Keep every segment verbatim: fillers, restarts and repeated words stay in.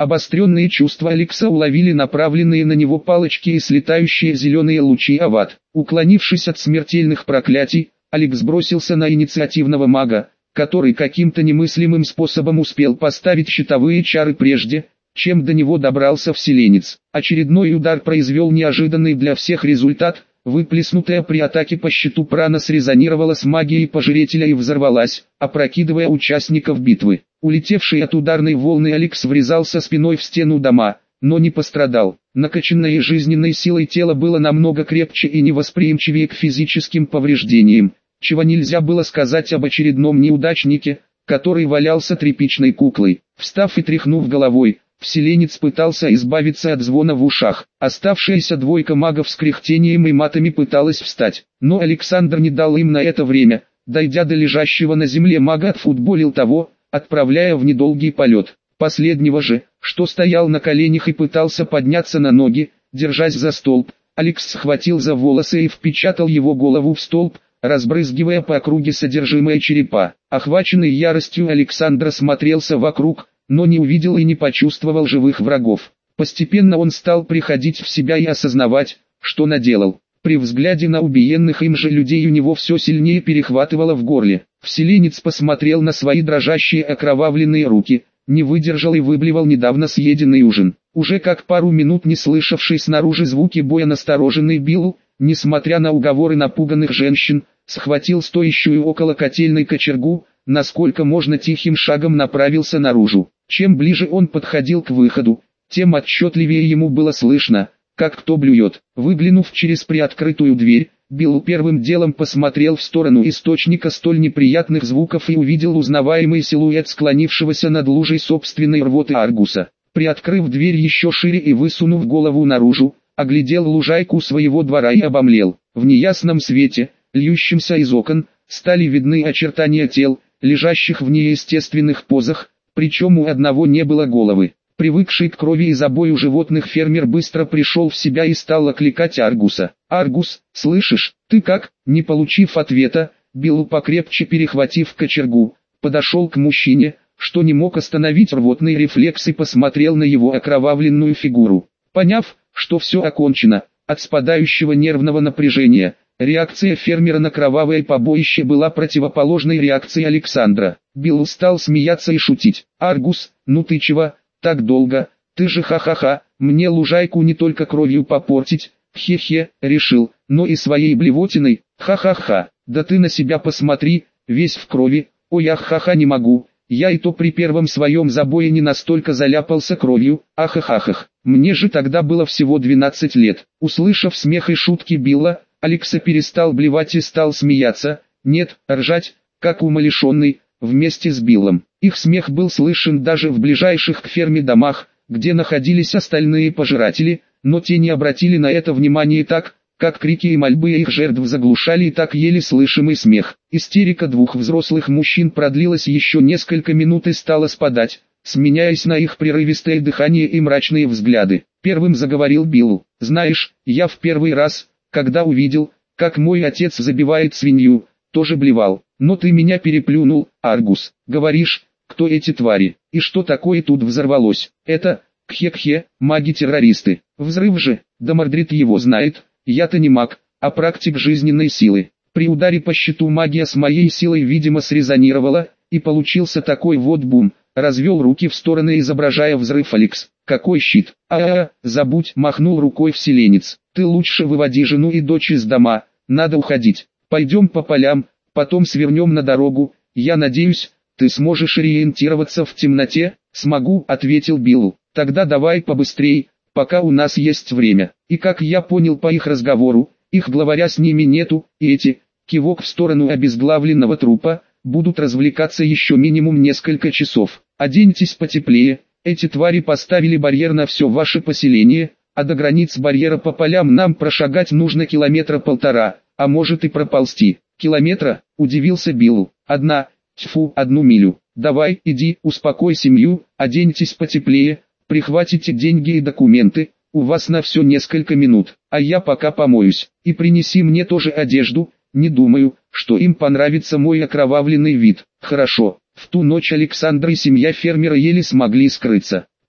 Обостренные чувства Алекса уловили направленные на него палочки и слетающие зеленые лучи Ават. Уклонившись от смертельных проклятий, Алекс бросился на инициативного мага, который каким-то немыслимым способом успел поставить щитовые чары прежде, чем до него добрался вселенец. Очередной удар произвел неожиданный для всех результат. Выплеснутая при атаке по щиту прана срезонировала с магией пожирателя и взорвалась, опрокидывая участников битвы. Улетевший от ударной волны Алекс врезался спиной в стену дома, но не пострадал. Накачанное жизненной силой тело было намного крепче и невосприимчивее к физическим повреждениям, чего нельзя было сказать об очередном неудачнике, который валялся тряпичной куклой. Встав и тряхнув головой, вселенец пытался избавиться от звона в ушах. Оставшаяся двойка магов с кряхтением и матами пыталась встать, но Александр не дал им на это время. Дойдя до лежащего на земле мага, отфутболил того, отправляя в недолгий полет. Последнего же, что стоял на коленях и пытался подняться на ноги, держась за столб, Алекс схватил за волосы и впечатал его голову в столб, разбрызгивая по округе содержимое черепа. Охваченный яростью Александр смотрелся вокруг, но не увидел и не почувствовал живых врагов. Постепенно он стал приходить в себя и осознавать, что наделал. При взгляде на убиенных им же людей у него все сильнее перехватывало в горле. Вселенец посмотрел на свои дрожащие окровавленные руки, не выдержал и выблевал недавно съеденный ужин. Уже как пару минут не слышавший снаружи звуки боя настороженный Билл, несмотря на уговоры напуганных женщин, схватил стоящую около котельной кочергу, насколько можно тихим шагом направился наружу. Чем ближе он подходил к выходу, тем отчетливее ему было слышно, как кто блюет. Выглянув через приоткрытую дверь, Билл первым делом посмотрел в сторону источника столь неприятных звуков и увидел узнаваемый силуэт склонившегося над лужей собственной рвоты Аргуса. Приоткрыв дверь еще шире и высунув голову наружу, оглядел лужайку своего двора и обомлел. В неясном свете, льющемся из окон, стали видны очертания тел, лежащих в неестественных позах, причем у одного не было головы. Привыкший к крови и забою животных фермер быстро пришел в себя и стал окликать Аргуса. «Аргус, слышишь, ты как?» Не получив ответа, Билл, покрепче перехватив кочергу, подошел к мужчине, что не мог остановить рвотный рефлекс, и посмотрел на его окровавленную фигуру. Поняв, что все окончено, от спадающего нервного напряжения, реакция фермера на кровавое побоище была противоположной реакции Александра. Билл стал смеяться и шутить. «Аргус, ну ты чего? Так долго, ты же ха-ха-ха, мне лужайку не только кровью попортить, хе-хе, решил, но и своей блевотиной, ха-ха-ха, да ты на себя посмотри, весь в крови, ой ах-ха-ха не могу, я и то при первом своем забое не настолько заляпался кровью, ах-ах-ах, мне же тогда было всего двенадцать лет». Услышав смех и шутки Билла, Алекса перестал блевать и стал смеяться, нет, ржать, как умалишенный, вместе с Биллом. Их смех был слышен даже в ближайших к ферме домах, где находились остальные пожиратели, но те не обратили на это внимания так, как крики и мольбы их жертв заглушали и так еле слышимый смех. Истерика двух взрослых мужчин продлилась еще несколько минут и стала спадать, сменяясь на их прерывистое дыхание и мрачные взгляды. Первым заговорил Билл. «Знаешь, я в первый раз, когда увидел, как мой отец забивает свинью, тоже блевал. Но ты меня переплюнул, Аргус. Говоришь, кто эти твари, и что такое тут взорвалось? Это, кхе-кхе, маги-террористы. Взрыв же, да Мордрид его знает, я-то не маг, а практик жизненной силы. При ударе по щиту магия с моей силой видимо срезонировала, и получился такой вот бум». Развел руки в стороны, изображая взрыв Алекс. «Какой щит? А-а-а, забудь», махнул рукой вселенец. «Ты лучше выводи жену и дочь из дома, надо уходить. Пойдем по полям, потом свернем на дорогу, я надеюсь, ты сможешь ориентироваться в темноте?» «Смогу», ответил Билл. «Тогда давай побыстрей, пока у нас есть время». И как я понял по их разговору, их главаря с ними нету, и эти, кивок в сторону обезглавленного трупа, будут развлекаться еще минимум несколько часов. Оденьтесь потеплее, эти твари поставили барьер на все ваше поселение, а до границ барьера по полям нам прошагать нужно километра полтора, а может и проползти. «Километра?» – удивился Билл. «Одна, тьфу, одну милю. Давай, иди, успокой семью, оденьтесь потеплее, прихватите деньги и документы, у вас на все несколько минут, а я пока помоюсь, и принеси мне тоже одежду, не думаю, что им понравится мой окровавленный вид». Хорошо. В ту ночь Александр и семья фермера еле смогли скрыться.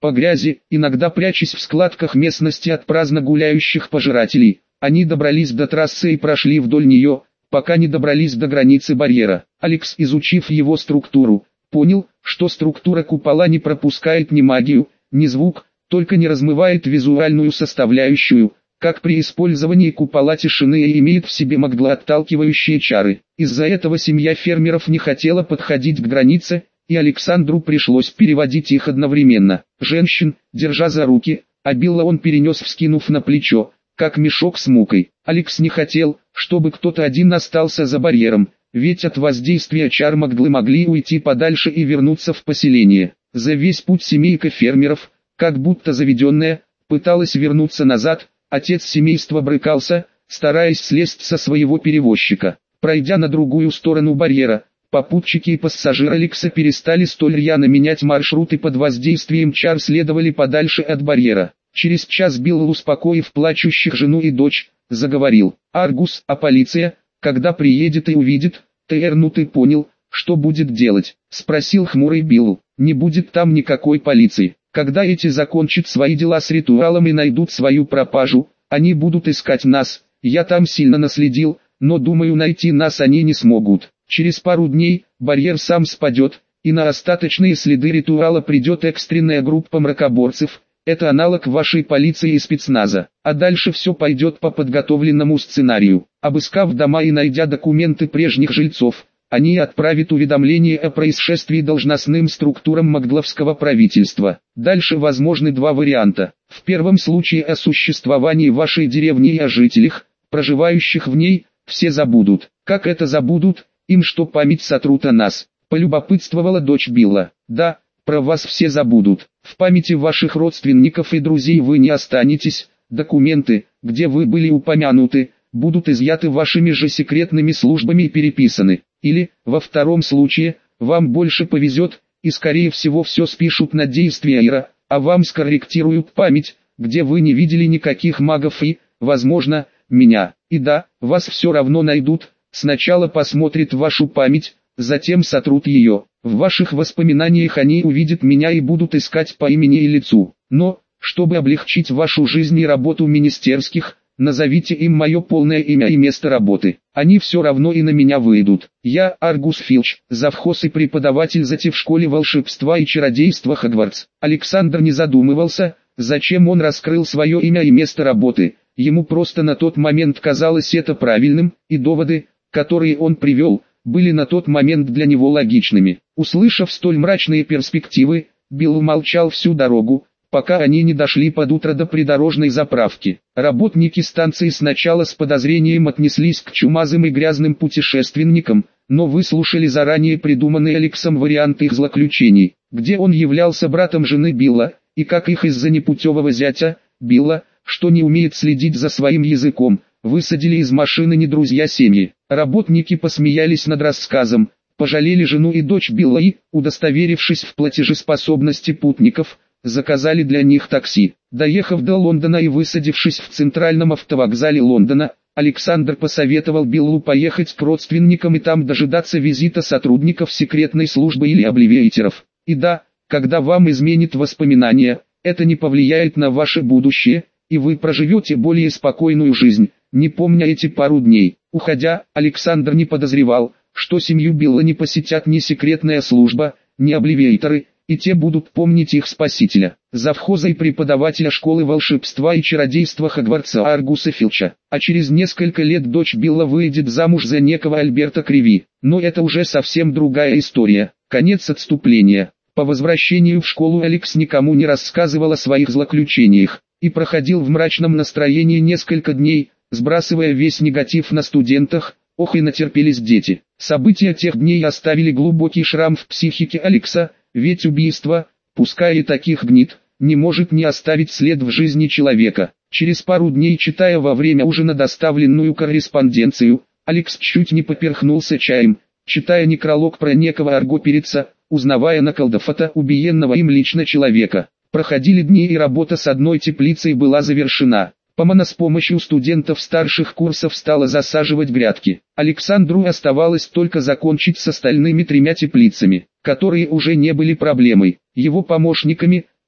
По грязи, иногда прячась в складках местности от праздно гуляющих пожирателей, они добрались до трассы и прошли вдоль нее, пока не добрались до границы барьера. Алекс, изучив его структуру, понял, что структура купола не пропускает ни магию, ни звук, только не размывает визуальную составляющую, как при использовании купола тишины и имеет в себе маглоотталкивающие чары. Из-за этого семья фермеров не хотела подходить к границе, и Александру пришлось переводить их одновременно. Женщин, держа за руки, а Билла он перенес, вскинув на плечо, как мешок с мукой. Алекс не хотел, чтобы кто-то один остался за барьером, ведь от воздействия чар маглы могли уйти подальше и вернуться в поселение. За весь путь семейка фермеров, как будто заведенная, пыталась вернуться назад. Отец семейства брыкался, стараясь слезть со своего перевозчика. Пройдя на другую сторону барьера, попутчики и пассажиры Алекса перестали столь рьяно менять маршруты, под воздействием чар следовали подальше от барьера. Через час Билл, успокоив плачущих жену и дочь, заговорил: «Аргус, а полиция, когда приедет и увидит, Тр, ну ты понял, что будет делать?» — спросил хмурый Билл. «Не будет там никакой полиции. Когда эти закончат свои дела с ритуалом и найдут свою пропажу, они будут искать нас. Я там сильно наследил, но думаю, найти нас они не смогут. Через пару дней барьер сам спадет, и на остаточные следы ритуала придет экстренная группа мракоборцев. Это аналог вашей полиции и спецназа. А дальше все пойдет по подготовленному сценарию. Обыскав дома и найдя документы прежних жильцов, они отправят уведомление о происшествии должностным структурам Магловского правительства. Дальше возможны два варианта. В первом случае о существовании вашей деревни и о жителях, проживающих в ней, все забудут. Как это забудут? Им что, память сотрут о нас? Полюбопытствовала дочь Билла. Да, про вас все забудут. В памяти ваших родственников и друзей вы не останетесь. Документы, где вы были упомянуты, будут изъяты вашими же секретными службами и переписаны. Или, во втором случае, вам больше повезет, и скорее всего все спишут на действия Ира, а вам скорректируют память, где вы не видели никаких магов и, возможно, меня. И да, вас все равно найдут, сначала посмотрят вашу память, затем сотрут ее. В ваших воспоминаниях они увидят меня и будут искать по имени и лицу. Но, чтобы облегчить вашу жизнь и работу министерских, назовите им мое полное имя и место работы. Они все равно и на меня выйдут. Я Аргус Филч, завхоз и преподаватель ЗАТИ в школе волшебства и чародейства Хогвартс. Александр не задумывался, зачем он раскрыл свое имя и место работы. Ему просто на тот момент казалось это правильным, и доводы, которые он привел, были на тот момент для него логичными. Услышав столь мрачные перспективы, Билл молчал всю дорогу, пока они не дошли под утро до придорожной заправки. Работники станции сначала с подозрением отнеслись к чумазым и грязным путешественникам, но выслушали заранее придуманный Алексом вариант их злоключений, где он являлся братом жены Билла, и как их из-за непутевого зятя, Билла, что не умеет следить за своим языком, высадили из машины не друзья семьи. Работники посмеялись над рассказом, пожалели жену и дочь Билла и, удостоверившись в платежеспособности путников, заказали для них такси. Доехав до Лондона и высадившись в центральном автовокзале Лондона, Александр посоветовал Биллу поехать к родственникам и там дожидаться визита сотрудников секретной службы или обливейтеров. И да, когда вам изменит воспоминания, это не повлияет на ваше будущее, и вы проживете более спокойную жизнь, не помня эти пару дней. Уходя, Александр не подозревал, что семью Билла не посетят ни секретная служба, ни обливейтеры, и те будут помнить их спасителя, завхоза и преподавателя школы волшебства и чародейства Хогвартса Аргуса Филча. А через несколько лет дочь Билла выйдет замуж за некого Альберта Криви. Но это уже совсем другая история. Конец отступления. По возвращению в школу Алекс никому не рассказывал о своих злоключениях, и проходил в мрачном настроении несколько дней, сбрасывая весь негатив на студентах. Ох и натерпелись дети. События тех дней оставили глубокий шрам в психике Алекса, ведь убийство, пускай и таких гнид, не может не оставить след в жизни человека. Через пару дней, читая во время ужина доставленную корреспонденцию, Алекс чуть не поперхнулся чаем, читая некролог про некого Аргоперица, узнавая на колдовата убиенного им лично человека. Проходили дни, и работа с одной теплицей была завершена. Помана с помощью студентов старших курсов стала засаживать грядки. Александру оставалось только закончить с остальными тремя теплицами, которые уже не были проблемой. Его помощниками,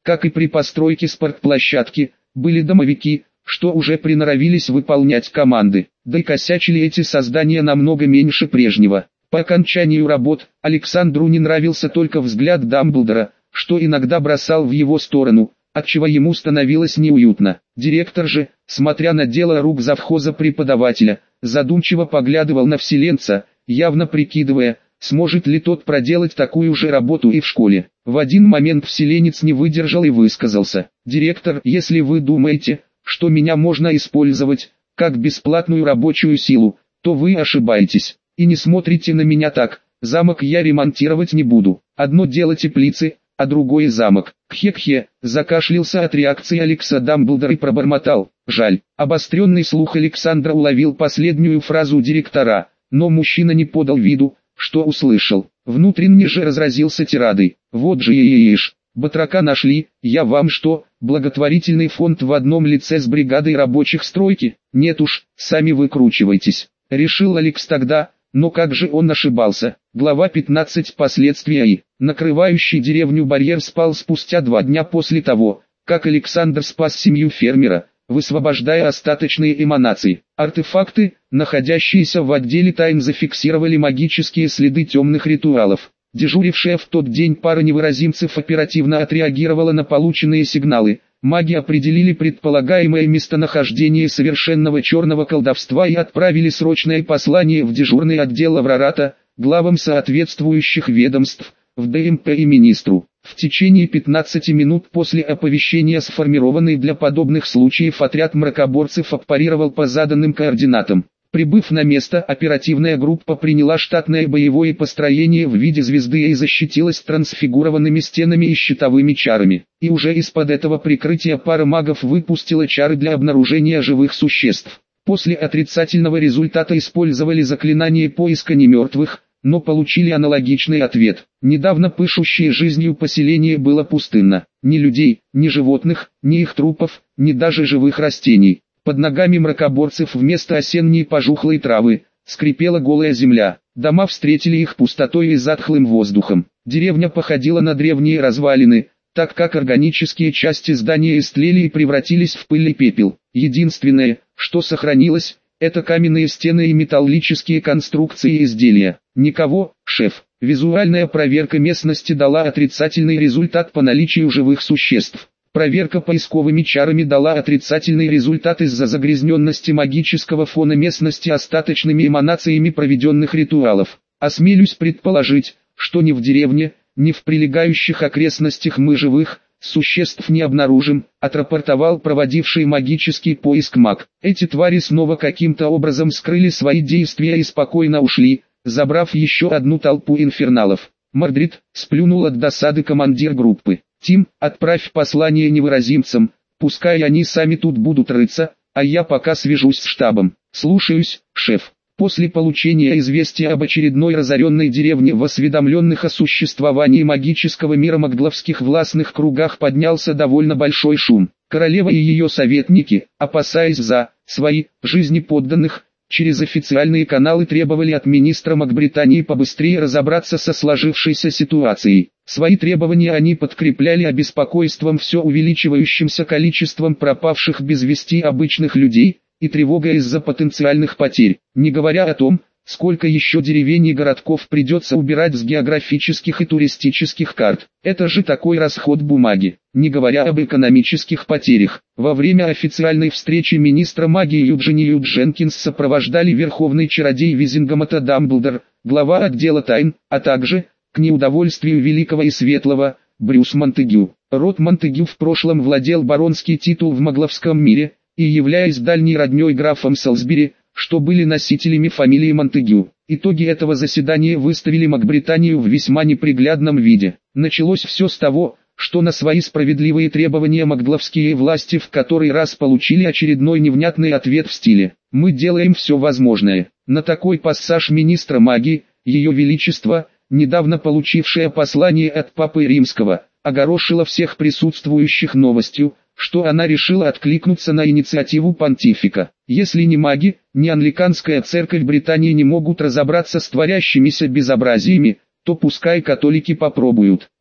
как и при постройке спортплощадки, были домовики, что уже приноровились выполнять команды, да и косячили эти создания намного меньше прежнего. По окончанию работ, Александру не нравился только взгляд Дамблдора, что иногда бросал в его сторону, отчего ему становилось неуютно. Директор же, смотря на дело рук завхоза-преподавателя, задумчиво поглядывал на вселенца, явно прикидывая, сможет ли тот проделать такую же работу и в школе. В один момент вселенец не выдержал и высказался: «Директор, если вы думаете, что меня можно использовать, как бесплатную рабочую силу, то вы ошибаетесь. И не смотрите на меня так, замок я ремонтировать не буду. Одно дело теплицы, а другое замок». Кхе-кхе, закашлялся от реакции Алекса Дамблдор и пробормотал: «Жаль». Обостренный слух Александра уловил последнюю фразу директора, но мужчина не подал виду, что услышал. Внутренне же разразился тирадой: «Вот же еееш, батрака нашли, я вам что, благотворительный фонд в одном лице с бригадой рабочих стройки? Нет уж, сами выкручивайтесь», решил Алекс тогда. Но как же он ошибался. Глава пятнадцать. Последствия. И накрывающий деревню барьер спал спустя два дня после того, как Александр спас семью фермера, высвобождая остаточные эманации. Артефакты, находящиеся в отделе тайн, зафиксировали магические следы темных ритуалов. Дежурившая в тот день пара невыразимцев оперативно отреагировала на полученные сигналы. Маги определили предполагаемое местонахождение совершенного черного колдовства и отправили срочное послание в дежурный отдел Аврората, главам соответствующих ведомств, в ДМП и министру. В течение пятнадцати минут после оповещения сформированный для подобных случаев отряд мракоборцев оперировал по заданным координатам. Прибыв на место, оперативная группа приняла штатное боевое построение в виде звезды и защитилась трансфигурованными стенами и щитовыми чарами. И уже из-под этого прикрытия пара магов выпустила чары для обнаружения живых существ. После отрицательного результата использовали заклинание поиска немертвых, но получили аналогичный ответ. Недавно пышущее жизнью поселение было пустынно. Ни людей, ни животных, ни их трупов, ни даже живых растений. Под ногами мракоборцев вместо осенней пожухлой травы скрипела голая земля. Дома встретили их пустотой и затхлым воздухом. Деревня походила на древние развалины, так как органические части здания истлели и превратились в пыль и пепел. Единственное, что сохранилось, это каменные стены и металлические конструкции и изделия. Никого, шеф. Визуальная проверка местности дала отрицательный результат по наличию живых существ. Проверка поисковыми чарами дала отрицательный результат из-за загрязненности магического фона местности остаточными эманациями проведенных ритуалов. Осмелюсь предположить, что ни в деревне, ни в прилегающих окрестностях мы живых существ не обнаружим, отрапортовал проводивший магический поиск маг. Эти твари снова каким-то образом скрыли свои действия и спокойно ушли, забрав еще одну толпу инферналов. Мордрид, сплюнул от досады командир группы. Тим, отправь послание невыразимцам, пускай они сами тут будут рыться, а я пока свяжусь с штабом. Слушаюсь, шеф. После получения известия об очередной разоренной деревне в осведомленных о существовании магического мира магловских властных кругах поднялся довольно большой шум. Королева и ее советники, опасаясь за свои жизни подданных, через официальные каналы требовали от министра Макбритании побыстрее разобраться со сложившейся ситуацией. Свои требования они подкрепляли обеспокойством все увеличивающимся количеством пропавших без вести обычных людей и тревогой из-за потенциальных потерь, не говоря о том, сколько еще деревень и городков придется убирать с географических и туристических карт. Это же такой расход бумаги, не говоря об экономических потерях. Во время официальной встречи министра магии Юджинию Дженкинс сопровождали верховный чародей Визингамата Дамблдор, глава отдела тайн, а также, к неудовольствию великого и светлого, Брюс Монтегю. Род Монтегю в прошлом владел баронский титул в магловском мире, и являясь дальней родней графом Солсбери, что были носителями фамилии Монтегю. Итоги этого заседания выставили Макбританию в весьма неприглядном виде. Началось все с того, что на свои справедливые требования магловские власти в который раз получили очередной невнятный ответ в стиле «Мы делаем все возможное». На такой пассаж министра магии, Ее Величество, недавно получившее послание от Папы Римского, огорошила всех присутствующих новостью, что она решила откликнуться на инициативу понтифика. Если ни маги, ни англиканская церковь Британии не могут разобраться с творящимися безобразиями, то пускай католики попробуют.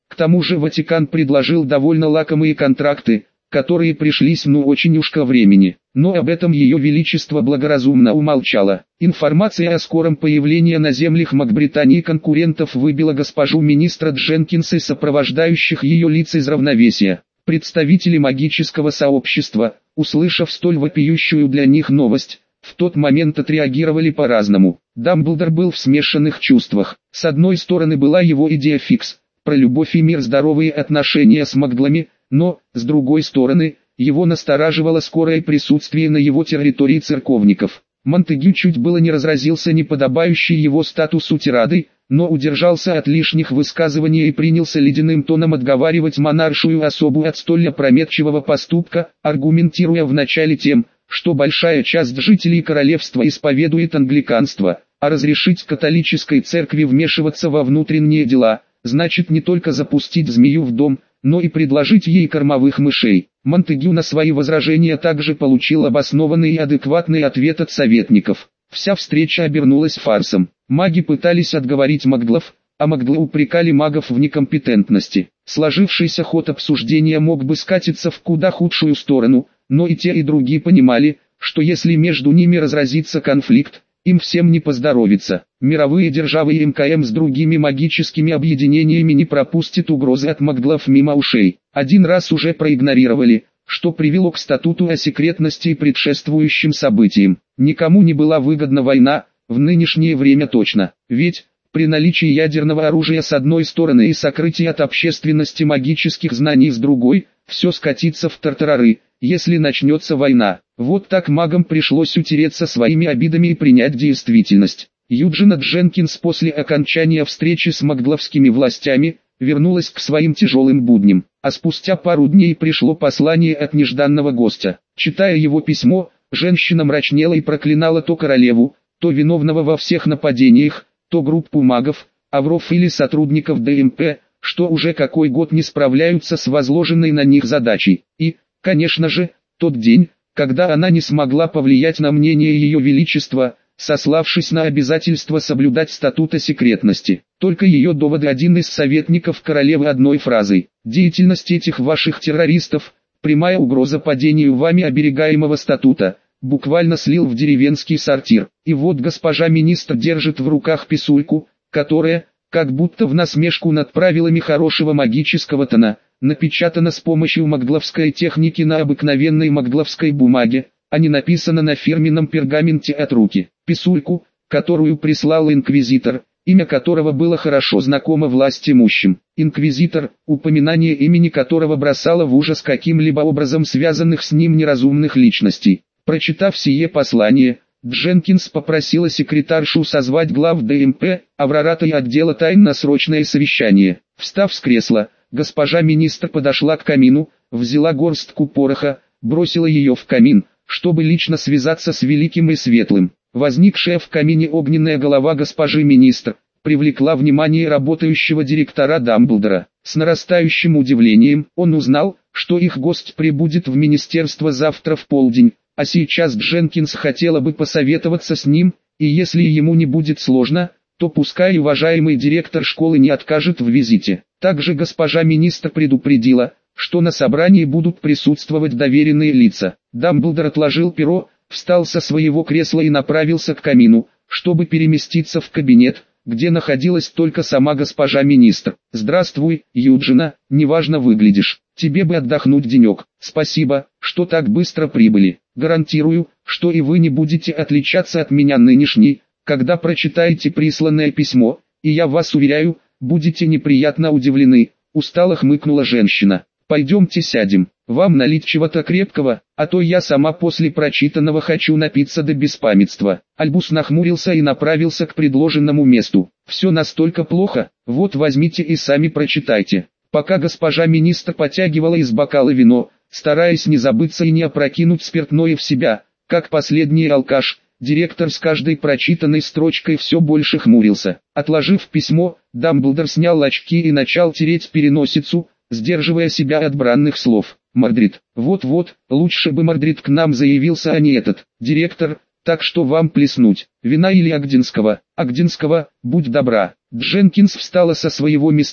К тому же Ватикан предложил довольно лакомые контракты, которые пришлись ну очень уж ко времени. Но об этом Ее Величество благоразумно умолчало. Информация о скором появлении на землях Макбритании конкурентов выбила госпожу министра Дженкинс и сопровождающих ее лиц из равновесия. Представители магического сообщества, услышав столь вопиющую для них новость, в тот момент отреагировали по-разному. Дамблдор был в смешанных чувствах. С одной стороны была его идея фикс, про любовь и мир, здоровые отношения с маглами, но, с другой стороны, его настораживало скорое присутствие на его территории церковников. Монтегю чуть было не разразился неподобающей его статусу тирадой, но удержался от лишних высказываний и принялся ледяным тоном отговаривать монаршую особу от столь опрометчивого поступка, аргументируя вначале тем, что большая часть жителей королевства исповедует англиканство, а разрешить католической церкви вмешиваться во внутренние дела, значит не только запустить змею в дом, но и предложить ей кормовых мышей. Монтегю на свои возражения также получил обоснованный и адекватный ответ от советников. Вся встреча обернулась фарсом. Маги пытались отговорить маглов, а маглы упрекали магов в некомпетентности. Сложившийся ход обсуждения мог бы скатиться в куда худшую сторону, но и те и другие понимали, что если между ними разразится конфликт, им всем не поздоровится. Мировые державы и МКМ с другими магическими объединениями не пропустят угрозы от маглов мимо ушей. Один раз уже проигнорировали, что привело к статуту о секретности и предшествующим событиям. Никому не была выгодна война, в нынешнее время точно. Ведь, при наличии ядерного оружия с одной стороны и сокрытия от общественности магических знаний с другой, все скатится в тартарары, если начнется война. Вот так магам пришлось утереться своими обидами и принять действительность. Юджина Дженкинс после окончания встречи с магловскими властями вернулась к своим тяжелым будням, а спустя пару дней пришло послание от нежданного гостя. Читая его письмо, женщина мрачнела и проклинала то королеву, то виновного во всех нападениях, то группу магов, авров или сотрудников ДМП, что уже какой год не справляются с возложенной на них задачей. И, конечно же, тот день, когда она не смогла повлиять на мнение Ее Величества, сославшись на обязательство соблюдать статут о секретности. Только ее доводы один из советников королевы одной фразой: «Деятельность этих ваших террористов, прямая угроза падению вами оберегаемого статута», буквально слил в деревенский сортир. И вот госпожа министр держит в руках писульку, которая, как будто в насмешку над правилами хорошего магического тона, напечатана с помощью магловской техники на обыкновенной магловской бумаге, а не написана на фирменном пергаменте от руки. Писульку, которую прислал инквизитор, имя которого было хорошо знакомо властимущим. Инквизитор, упоминание имени которого бросало в ужас каким-либо образом связанных с ним неразумных личностей. Прочитав сие послание, Дженкинс попросила секретаршу созвать глав ДМП, Аврората и отдела тайн на срочное совещание. Встав с кресла, госпожа министр подошла к камину, взяла горстку пороха, бросила ее в камин, чтобы лично связаться с великим и светлым. Возникшая в камине огненная голова госпожи министр привлекла внимание работающего директора Дамблдора. С нарастающим удивлением он узнал, что их гость прибудет в министерство завтра в полдень, а сейчас Дженкинс хотела бы посоветоваться с ним, и если ему не будет сложно, то пускай уважаемый директор школы не откажет в визите. Также госпожа министр предупредила, что на собрании будут присутствовать доверенные лица. Дамблдор отложил перо, встал со своего кресла и направился к камину, чтобы переместиться в кабинет, где находилась только сама госпожа министр. «Здравствуй, Юджина, неважно выглядишь, тебе бы отдохнуть денек. Спасибо, что так быстро прибыли. Гарантирую, что и вы не будете отличаться от меня нынешней, когда прочитаете присланное письмо, и я вас уверяю, будете неприятно удивлены», — устало хмыкнула женщина. «Пойдемте сядем, вам налить чего-то крепкого, а то я сама после прочитанного хочу напиться до беспамятства». Альбус нахмурился и направился к предложенному месту. «Все настолько плохо, вот возьмите и сами прочитайте». Пока госпожа министр потягивала из бокала вино, стараясь не забыться и не опрокинуть спиртное в себя, как последний алкаш, директор с каждой прочитанной строчкой все больше хмурился. Отложив письмо, Дамблдор снял очки и начал тереть переносицу, сдерживая себя от бранных слов. «Мордрид, вот-вот, лучше бы Мордрид к нам заявился, а не этот, директор, так что вам плеснуть, вина или Агдинского?» «Агдинского, будь добра». Дженкинс встала со своего места,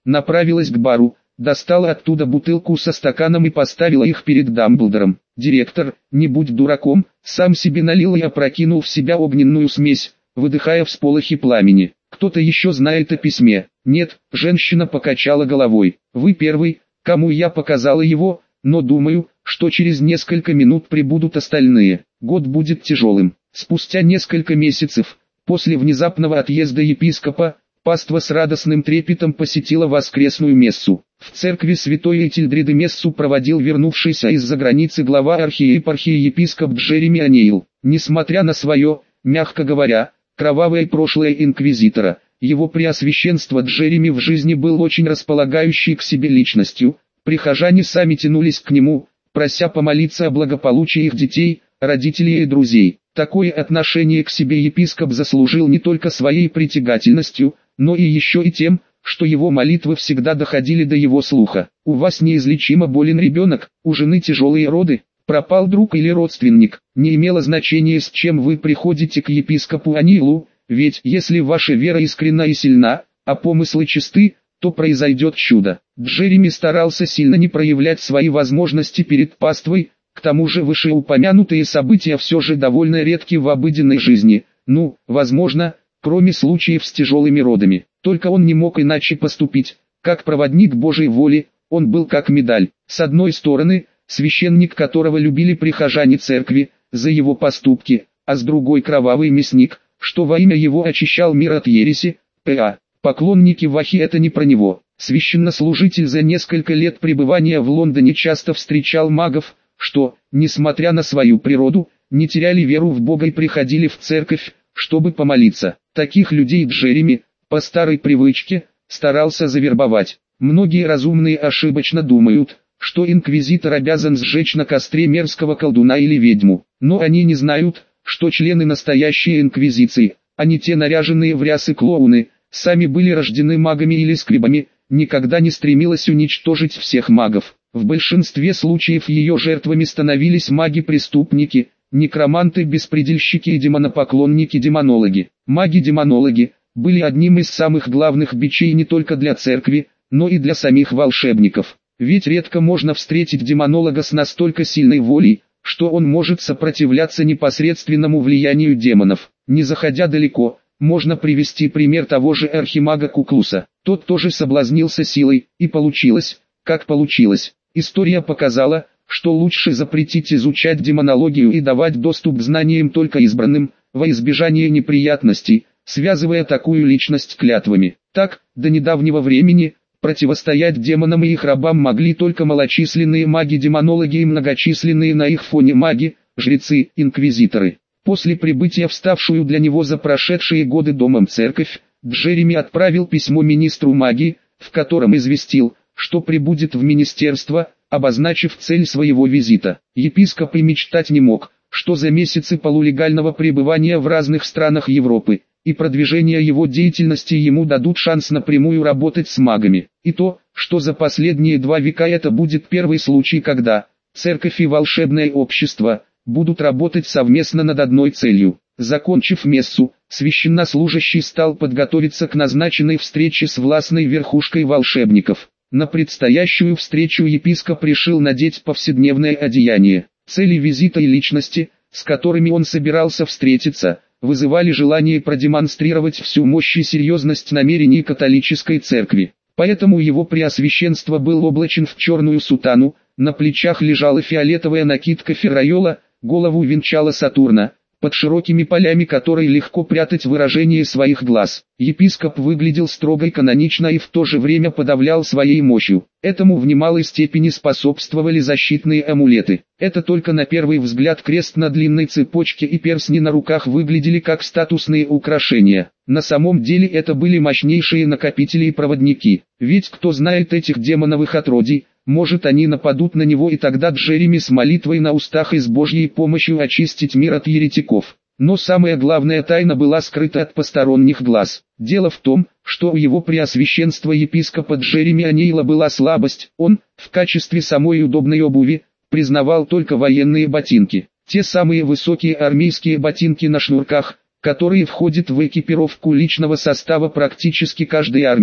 направилась к бару, достала оттуда бутылку со стаканом и поставила их перед Дамблдором. Директор, не будь дураком, сам себе налил и опрокинул в себя огненную смесь, выдыхая всполохи пламени. Кто-то еще знает о письме? Нет, женщина покачала головой. Вы первый, кому я показала его, но думаю, что через несколько минут прибудут остальные. Год будет тяжелым. Спустя несколько месяцев, после внезапного отъезда епископа, паства с радостным трепетом посетила воскресную мессу. В церкви святой Этельдриды мессу проводил вернувшийся из-за границы глава архиепархии епископ Джереми О'Нейл. Несмотря на свое, мягко говоря, кровавое прошлое инквизитора, его преосвященство Джереми в жизни был очень располагающей к себе личностью. Прихожане сами тянулись к нему, прося помолиться о благополучии их детей, родителей и друзей. Такое отношение к себе епископ заслужил не только своей притягательностью, но и еще и тем, что его молитвы всегда доходили до его слуха. У вас неизлечимо болен ребенок, у жены тяжелые роды, пропал друг или родственник. Не имело значения, с чем вы приходите к епископу О'Нейлу, ведь если ваша вера искренна и сильна, а помыслы чисты, то произойдет чудо. Джереми старался сильно не проявлять свои возможности перед паствой, к тому же вышеупомянутые события все же довольно редки в обыденной жизни, ну, возможно, кроме случаев с тяжелыми родами. Только он не мог иначе поступить, как проводник Божьей воли, он был как медаль. С одной стороны, священник, которого любили прихожане церкви, за его поступки, а с другой кровавый мясник, что во имя его очищал мир от ереси, п.а. Поклонники Вахи это не про него. Священнослужитель за несколько лет пребывания в Лондоне часто встречал магов, что, несмотря на свою природу, не теряли веру в Бога и приходили в церковь, чтобы помолиться. Таких людей Джереми, по старой привычке, старался завербовать. Многие разумные ошибочно думают, что инквизитор обязан сжечь на костре мерзкого колдуна или ведьму. Но они не знают, что члены настоящей инквизиции, а не те наряженные в рясы клоуны, сами были рождены магами или скрибами, никогда не стремилась уничтожить всех магов. В большинстве случаев ее жертвами становились маги-преступники, некроманты, беспредельщики и демонопоклонники-демонологи. Маги-демонологи были одним из самых главных бичей не только для церкви, но и для самих волшебников. Ведь редко можно встретить демонолога с настолько сильной волей, что он может сопротивляться непосредственному влиянию демонов. Не заходя далеко, можно привести пример того же архимага Куклуса. Тот тоже соблазнился силой, и получилось, как получилось. История показала, что лучше запретить изучать демонологию и давать доступ к знаниям только избранным, во избежание неприятностей, связывая такую личность клятвами. Так, до недавнего времени, противостоять демонам и их рабам могли только малочисленные маги-демонологи и многочисленные на их фоне маги, жрецы, инквизиторы. После прибытия в ставшую для него за прошедшие годы домом церковь, Джереми отправил письмо министру магии, в котором известил, что прибудет в министерство, обозначив цель своего визита. Епископ и мечтать не мог, что за месяцы полулегального пребывания в разных странах Европы и продвижения его деятельности ему дадут шанс напрямую работать с магами. И то, что за последние два века это будет первый случай, когда церковь и волшебное общество будут работать совместно над одной целью. Закончив мессу, священнослужащий стал подготовиться к назначенной встрече с властной верхушкой волшебников. На предстоящую встречу епископ решил надеть повседневное одеяние. Цели визита и личности, с которыми он собирался встретиться, вызывали желание продемонстрировать всю мощь и серьезность намерений католической церкви. Поэтому его преосвященство был облачен в черную сутану, на плечах лежала фиолетовая накидка феррайола, голову венчала Сатурна, под широкими полями которой легко прятать выражение своих глаз. Епископ выглядел строго и канонично и в то же время подавлял своей мощью. Этому в немалой степени способствовали защитные амулеты. Это только на первый взгляд крест на длинной цепочке и перстни на руках выглядели как статусные украшения. На самом деле это были мощнейшие накопители и проводники. Ведь кто знает этих демоновых отродий, может они нападут на него, и тогда Джереми с молитвой на устах и с Божьей помощью очистить мир от еретиков. Но самая главная тайна была скрыта от посторонних глаз. Дело в том, что у его преосвященства епископа Джереми О'Нейла была слабость. Он, в качестве самой удобной обуви, признавал только военные ботинки. Те самые высокие армейские ботинки на шнурках, которые входят в экипировку личного состава практически каждой армии,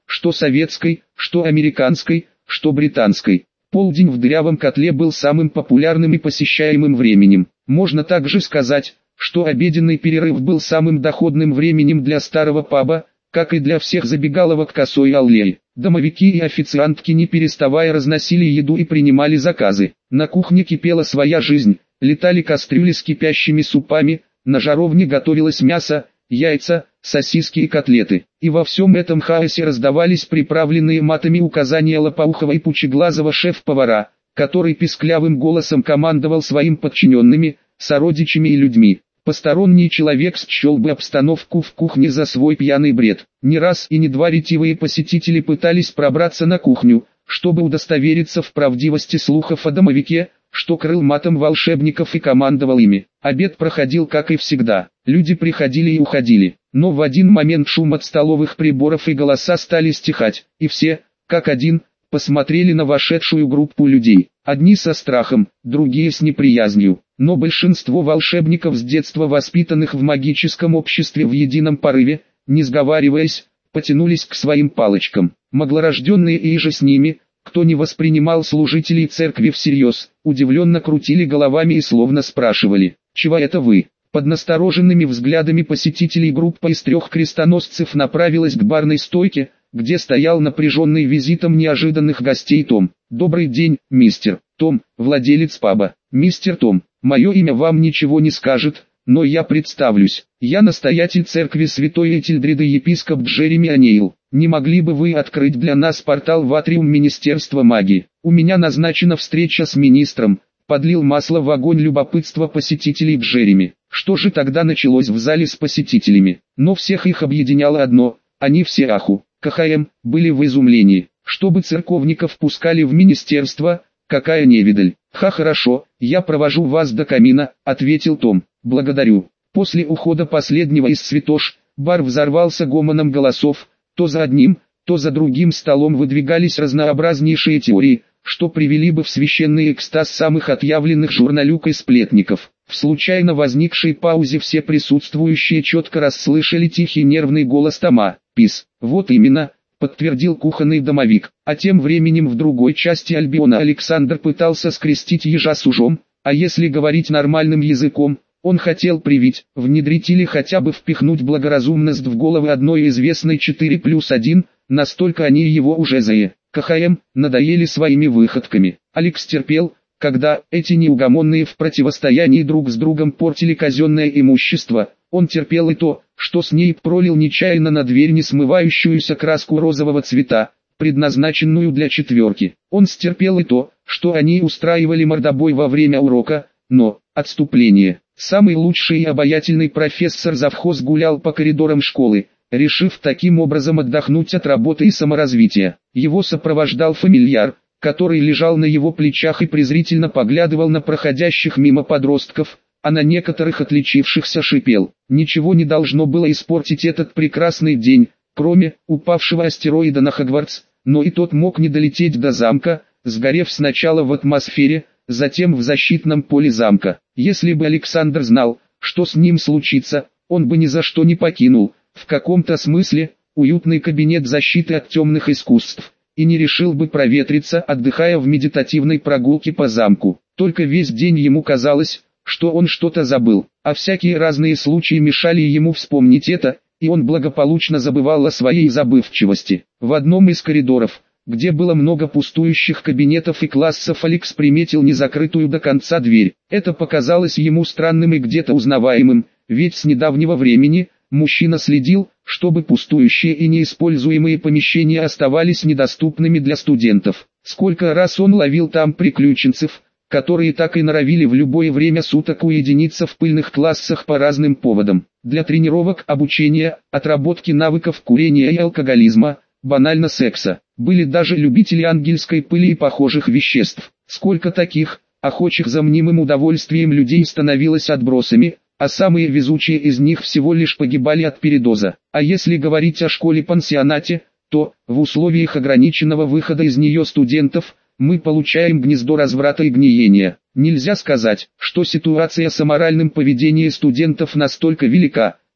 что советской, что американской, что британской. Полдень в дырявом котле был самым популярным и посещаемым временем. Можно также сказать, что обеденный перерыв был самым доходным временем для старого паба, как и для всех забегаловок Косой аллеи. Домовики и официантки не переставая разносили еду и принимали заказы. На кухне кипела своя жизнь, летали кастрюли с кипящими супами, на жаровне готовилось мясо, яйца, сосиски и котлеты. И во всем этом хаосе раздавались приправленные матами указания Лопоухова и Пучеглазого шеф-повара, который писклявым голосом командовал своим подчиненными, сородичами и людьми. Посторонний человек счел бы обстановку в кухне за свой пьяный бред. Не раз и не два ретивые посетители пытались пробраться на кухню, чтобы удостовериться в правдивости слухов о домовике, что крыл матом волшебников и командовал ими. Обед проходил как и всегда. Люди приходили и уходили. Но в один момент шум от столовых приборов и голоса стали стихать, и все, как один, посмотрели на вошедшую группу людей. Одни со страхом, другие с неприязнью. Но большинство волшебников с детства воспитанных в магическом обществе в едином порыве, не сговариваясь, потянулись к своим палочкам. Маглорожденные и же с ними, кто не воспринимал служителей церкви всерьез, удивленно крутили головами и словно спрашивали: «Чего это вы?». Под настороженными взглядами посетителей группа из трех крестоносцев направилась к барной стойке, где стоял напряженный визитом неожиданных гостей Том. «Добрый день, мистер Том, владелец паба». «Мистер Том, мое имя вам ничего не скажет, но я представлюсь. Я настоятель церкви Святой Этельдриды епископ Джереми О'Нейл. Не могли бы вы открыть для нас портал в атриум Министерства магии? У меня назначена встреча с министром». Подлил масло в огонь любопытства посетителей Джереми. Что же тогда началось в зале с посетителями? Но всех их объединяло одно: они все аху, КХМ, были в изумлении. Чтобы церковников пускали в министерство, какая невидаль. «Ха, хорошо, я провожу вас до камина», — ответил Том. «Благодарю». После ухода последнего из святош, бар взорвался гомоном голосов, то за одним, то за другим столом выдвигались разнообразнейшие теории, что привели бы в священный экстаз самых отъявленных журналюк и сплетников. В случайно возникшей паузе все присутствующие четко расслышали тихий нервный голос Тома. «Пис, вот именно», — подтвердил кухонный домовик. А тем временем в другой части Альбиона Александр пытался скрестить ежа с ужом, а если говорить нормальным языком, он хотел привить, внедрить или хотя бы впихнуть благоразумность в головы одной известной четыре плюс один, настолько они его уже заe. КХМ надоели своими выходками. Алекс терпел, когда эти неугомонные в противостоянии друг с другом портили казенное имущество. Он терпел и то, что Снейп пролил нечаянно на дверь несмывающуюся краску розового цвета, предназначенную для четверки. Он стерпел и то, что они устраивали мордобой во время урока, но отступление. Самый лучший и обаятельный профессор завхоз гулял по коридорам школы, решив таким образом отдохнуть от работы и саморазвития. Его сопровождал фамильяр, который лежал на его плечах и презрительно поглядывал на проходящих мимо подростков, а на некоторых отличившихся шипел. Ничего не должно было испортить этот прекрасный день, кроме упавшего астероида на Хогвартс, но и тот мог не долететь до замка, сгорев сначала в атмосфере, затем в защитном поле замка. Если бы Александр знал, что с ним случится, он бы ни за что не покинул, в каком-то смысле, уютный кабинет защиты от темных искусств, и не решил бы проветриться, отдыхая в медитативной прогулке по замку. Только весь день ему казалось, что он что-то забыл, а всякие разные случаи мешали ему вспомнить это, и он благополучно забывал о своей забывчивости. В одном из коридоров, где было много пустующих кабинетов и классов, Алекс приметил незакрытую до конца дверь. Это показалось ему странным и где-то узнаваемым, ведь с недавнего времени мужчина следил, чтобы пустующие и неиспользуемые помещения оставались недоступными для студентов. Сколько раз он ловил там приключенцев, которые так и норовили в любое время суток уединиться в пыльных классах по разным поводам. Для тренировок, обучения, отработки навыков курения и алкоголизма, банально секса. Были даже любители ангельской пыли и похожих веществ. Сколько таких, охочих за мнимым удовольствием людей становилось отбросами, а самые везучие из них всего лишь погибали от передоза. А если говорить о школе-пансионате, то, в условиях ограниченного выхода из нее студентов, мы получаем гнездо разврата и гниения. Нельзя сказать, что ситуация с аморальным поведением студентов настолько велика,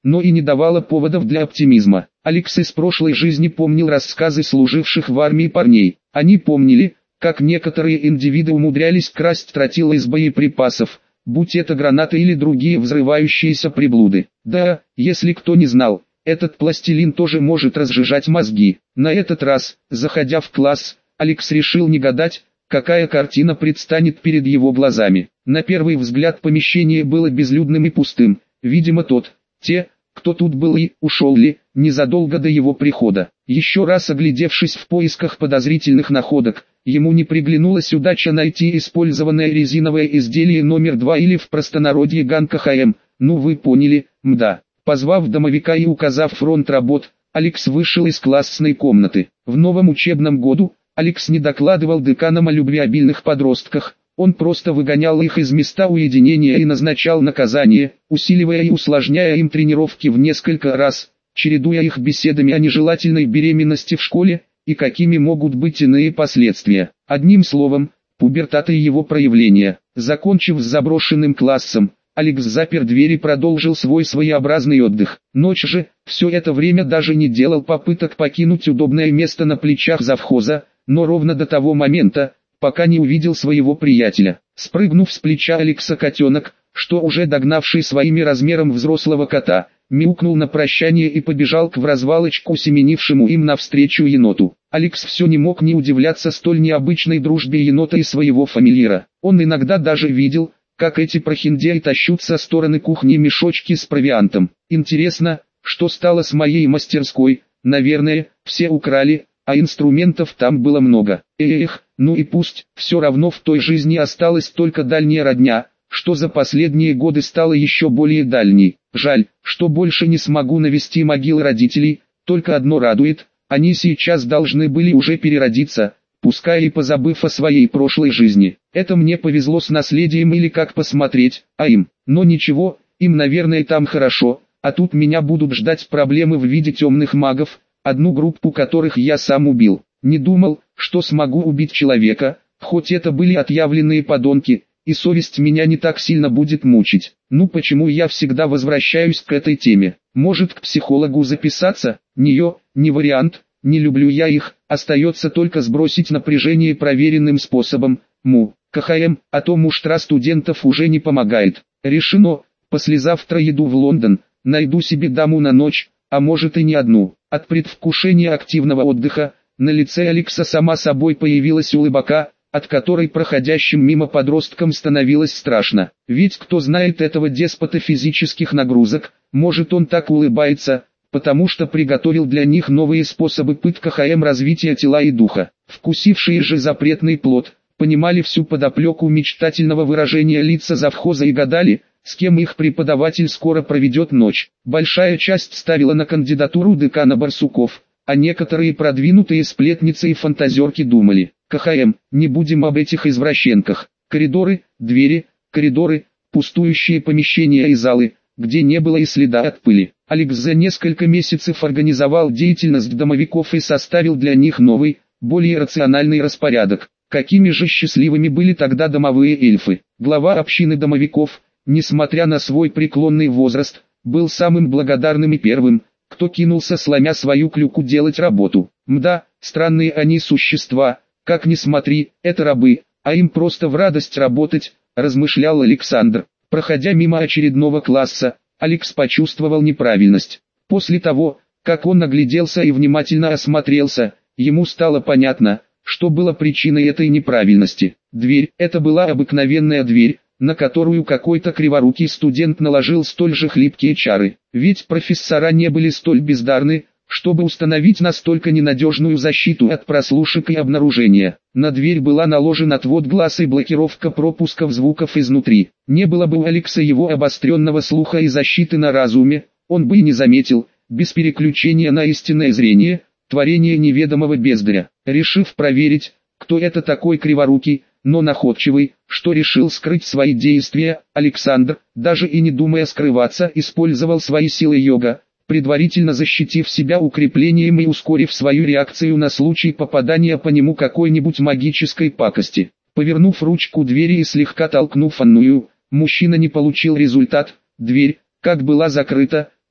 но и не давало поводов для оптимизма. Алекс из прошлой жизни помнил рассказы служивших в армии парней. Они помнили, как некоторые индивиды умудрялись красть тротила из боеприпасов, будь это гранаты или другие взрывающиеся приблуды. Да, если кто не знал, этот пластилин тоже может разжижать мозги. На этот раз, заходя в класс, Алекс решил не гадать, какая картина предстанет перед его глазами. На первый взгляд помещение было безлюдным и пустым. Видимо тот, те, кто тут был и ушел ли, незадолго до его прихода. Еще раз оглядевшись в поисках подозрительных находок, ему не приглянулась удача найти использованное резиновое изделие номер два или в простонародье ган ка ха эм, ну вы поняли, мда. Позвав домовика и указав фронт работ, Алекс вышел из классной комнаты. В новом учебном году Алекс не докладывал деканам о любвеобильных подростках, он просто выгонял их из места уединения и назначал наказание, усиливая и усложняя им тренировки в несколько раз, чередуя их беседами о нежелательной беременности в школе, и какими могут быть иные последствия. Одним словом, пубертат и его проявления. Закончив с заброшенным классом, Алекс запер дверь и продолжил свой своеобразный отдых. Ночь же, все это время даже не делал попыток покинуть удобное место на плечах завхоза, но ровно до того момента, пока не увидел своего приятеля. Спрыгнув с плеча Алекса котенок, что уже догнавший своими размером взрослого кота, мяукнул на прощание и побежал к вразвалочку семенившему им навстречу еноту. Алекс все не мог не удивляться столь необычной дружбе енота и своего фамильяра. Он иногда даже видел, как эти прохиндеи тащут со стороны кухни мешочки с провиантом. Интересно, что стало с моей мастерской? Наверное, все украли, а инструментов там было много. Эх, ну и пусть, все равно в той жизни осталась только дальняя родня, что за последние годы стало еще более дальней. Жаль, что больше не смогу навести могилы родителей, только одно радует, они сейчас должны были уже переродиться, пускай и позабыв о своей прошлой жизни. Это мне повезло с наследием или как посмотреть, а им, но ничего, им наверное там хорошо, а тут меня будут ждать проблемы в виде темных магов, одну группу которых я сам убил. Не думал, что смогу убить человека, хоть это были отъявленные подонки, и совесть меня не так сильно будет мучить. Ну почему я всегда возвращаюсь к этой теме? Может к психологу записаться? Нее, не вариант, не люблю я их, остается только сбросить напряжение проверенным способом, му, ка ха эм, а то муштра студентов уже не помогает. Решено, послезавтра еду в Лондон, найду себе даму на ночь, а может и не одну. От предвкушения активного отдыха, на лице Алекса сама собой появилась улыбка, от которой проходящим мимо подросткам становилось страшно. Ведь кто знает этого деспота физических нагрузок, может он так улыбается, потому что приготовил для них новые способы пытка ха эм развития тела и духа. Вкусившие же запретный плод, понимали всю подоплеку мечтательного выражения лица завхоза и гадали, с кем их преподаватель скоро проведет ночь. Большая часть ставила на кандидатуру декана Барсуков, а некоторые продвинутые сплетницы и фантазерки думали: ка ха эм, не будем об этих извращенках. Коридоры, двери, коридоры, пустующие помещения и залы, где не было и следа от пыли. Алекс за несколько месяцев организовал деятельность домовиков и составил для них новый, более рациональный распорядок. Какими же счастливыми были тогда домовые эльфы. Глава общины домовиков, несмотря на свой преклонный возраст, был самым благодарным и первым, кто кинулся сломя свою клюку делать работу. Мда, странные они существа, как ни смотри, это рабы, а им просто в радость работать, размышлял Александр. Проходя мимо очередного класса, Алекс почувствовал неправильность. После того, как он огляделся и внимательно осмотрелся, ему стало понятно, что было причиной этой неправильности. Дверь, это была обыкновенная дверь, на которую какой-то криворукий студент наложил столь же хлипкие чары. Ведь профессора не были столь бездарны, чтобы установить настолько ненадежную защиту от прослушек и обнаружения. На дверь была наложен отвод глаз и блокировка пропусков звуков изнутри. Не было бы у Алекса его обостренного слуха и защиты на разуме, он бы и не заметил, без переключения на истинное зрение, творение неведомого бездаря. Решив проверить, кто это такой криворукий, но находчивый, что решил скрыть свои действия, Александр, даже и не думая скрываться, использовал свои силы йога, предварительно защитив себя укреплением и ускорив свою реакцию на случай попадания по нему какой-нибудь магической пакости. Повернув ручку двери и слегка толкнув Анную, мужчина не получил результат, дверь, как была закрыта,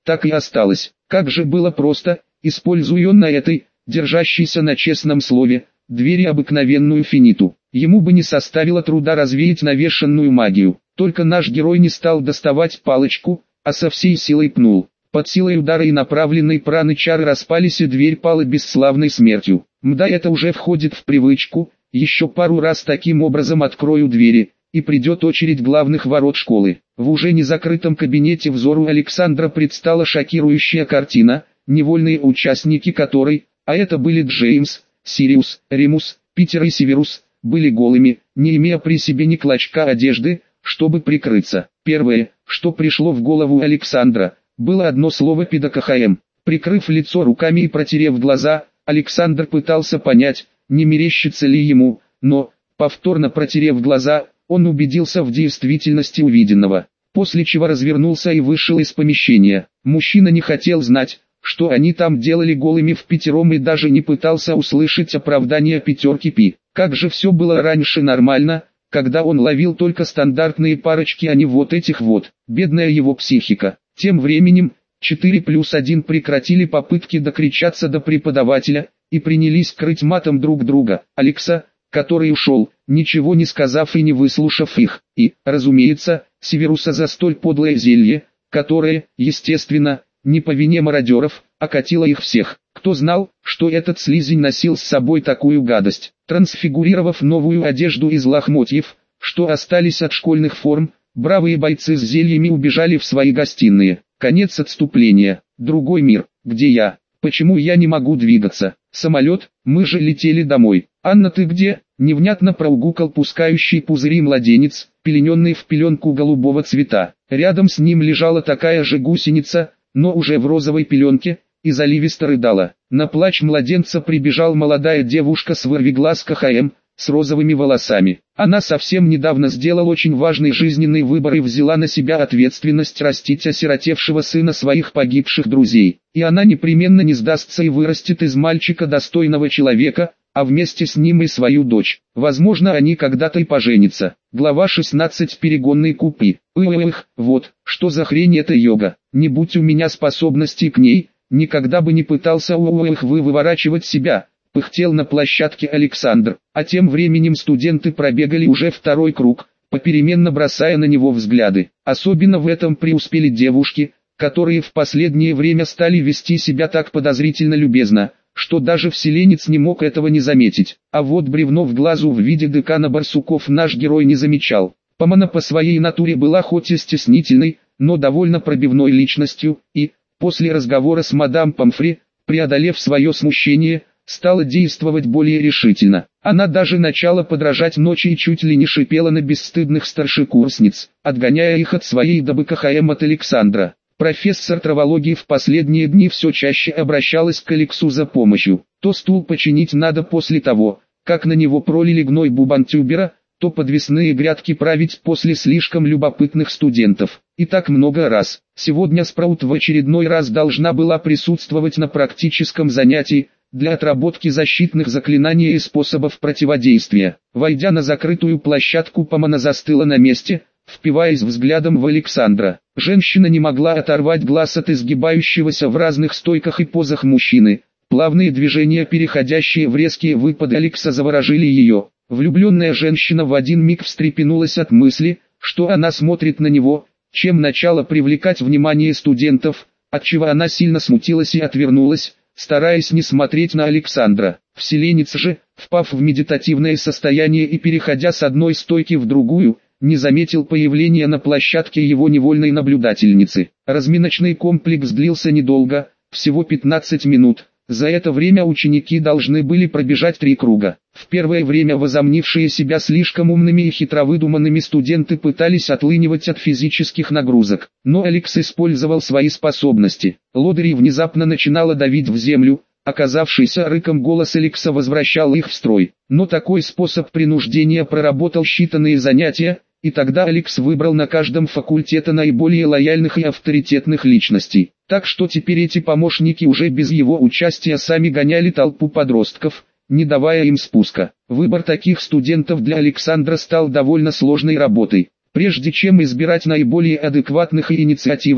так и осталось. Как же было просто, используя он на этой, держащейся на честном слове, двери обыкновенную финиту. Ему бы не составило труда развеять навешенную магию. Только наш герой не стал доставать палочку, а со всей силой пнул. Под силой удара и направленной праны чары распались, и дверь пала бесславной смертью. Мда, это уже входит в привычку. Еще пару раз таким образом открою двери, и придет очередь главных ворот школы. В уже не закрытом кабинете взору Александра предстала шокирующая картина, невольные участники которой, а это были Джеймс, Сириус, Ремус, Питер и Северус, были голыми, не имея при себе ни клочка одежды, чтобы прикрыться. Первое, что пришло в голову Александра, было одно слово «педакхм». Прикрыв лицо руками и протерев глаза, Александр пытался понять, не мерещится ли ему, но, повторно протерев глаза, он убедился в действительности увиденного, после чего развернулся и вышел из помещения. Мужчина не хотел знать, что они там делали голыми впятером, и даже не пытался услышать оправдания пятерки пи. Как же все было раньше нормально, когда он ловил только стандартные парочки, а не вот этих вот. Бедная его психика. Тем временем, четыре плюс один прекратили попытки докричаться до преподавателя, и принялись крыть матом друг друга. Алекса, который ушел, ничего не сказав и не выслушав их, и, разумеется, Северуса за столь подлое зелье, которое, естественно, не по вине мародеров, окатило их всех. Кто знал, что этот слизень носил с собой такую гадость? Трансфигурировав новую одежду из лохмотьев, что остались от школьных форм, бравые бойцы с зельями убежали в свои гостиные. Конец отступления. Другой мир. Где я? Почему я не могу двигаться? Самолет, мы же летели домой. Анна, ты где? Невнятно проугукал пускающий пузыри младенец, пелененный в пеленку голубого цвета. Рядом с ним лежала такая же гусеница, но уже в розовой пеленке, и заливисто рыдала. На плач младенца прибежал молодая девушка с вырвиглаз КХМ, с розовыми волосами. Она совсем недавно сделала очень важный жизненный выбор и взяла на себя ответственность растить осиротевшего сына своих погибших друзей. И она непременно не сдастся и вырастет из мальчика достойного человека, а вместе с ним и свою дочь. Возможно, они когда-то и поженятся. Глава шестнадцать. Перегонный купи. Эх, вот, что за хрень эта йога. Не будь у меня способностей к ней, никогда бы не пытался уэх вы выворачивать себя. Пыхтел на площадке Александр, а тем временем студенты пробегали уже второй круг, попеременно бросая на него взгляды. Особенно в этом преуспели девушки, которые в последнее время стали вести себя так подозрительно любезно, что даже вселенец не мог этого не заметить. А вот бревно в глазу в виде декана Барсуков наш герой не замечал. Помана по своей натуре была хоть и стеснительной, но довольно пробивной личностью, и, после разговора с мадам Помфри, преодолев свое смущение, стала действовать более решительно. Она даже начала подражать ночи и чуть ли не шипела на бесстыдных старшекурсниц, отгоняя их от своей ДБКХМ от Александра. Профессор травологии в последние дни все чаще обращалась к Алексу за помощью. То стул починить надо после того, как на него пролили гной бубантюбера, то подвесные грядки править после слишком любопытных студентов. И так много раз. Сегодня Спраут в очередной раз должна была присутствовать на практическом занятии, для отработки защитных заклинаний и способов противодействия. Войдя на закрытую площадку, Помана застыла на месте, впиваясь взглядом в Александра. Женщина не могла оторвать глаз от изгибающегося в разных стойках и позах мужчины. Плавные движения, переходящие в резкие выпады Алекса, заворожили ее. Влюбленная женщина в один миг встрепенулась от мысли, что она смотрит на него, чем начала привлекать внимание студентов, отчего она сильно смутилась и отвернулась, стараясь не смотреть на Александра. Вселенец же, впав в медитативное состояние и переходя с одной стойки в другую, не заметил появления на площадке его невольной наблюдательницы. Разминочный комплекс длился недолго, всего пятнадцать минут. За это время ученики должны были пробежать три круга. В первое время возомнившие себя слишком умными и хитровыдуманными студенты пытались отлынивать от физических нагрузок. Но Алекс использовал свои способности. Лодыри внезапно начинала давить в землю, оказавшийся рыком голос Алекса возвращал их в строй. Но такой способ принуждения проработал считанные занятия, и тогда Алекс выбрал на каждом факультете наиболее лояльных и авторитетных личностей. Так что теперь эти помощники уже без его участия сами гоняли толпу подростков, не давая им спуска. Выбор таких студентов для Александра стал довольно сложной работой. Прежде чем избирать наиболее адекватных и инициативных,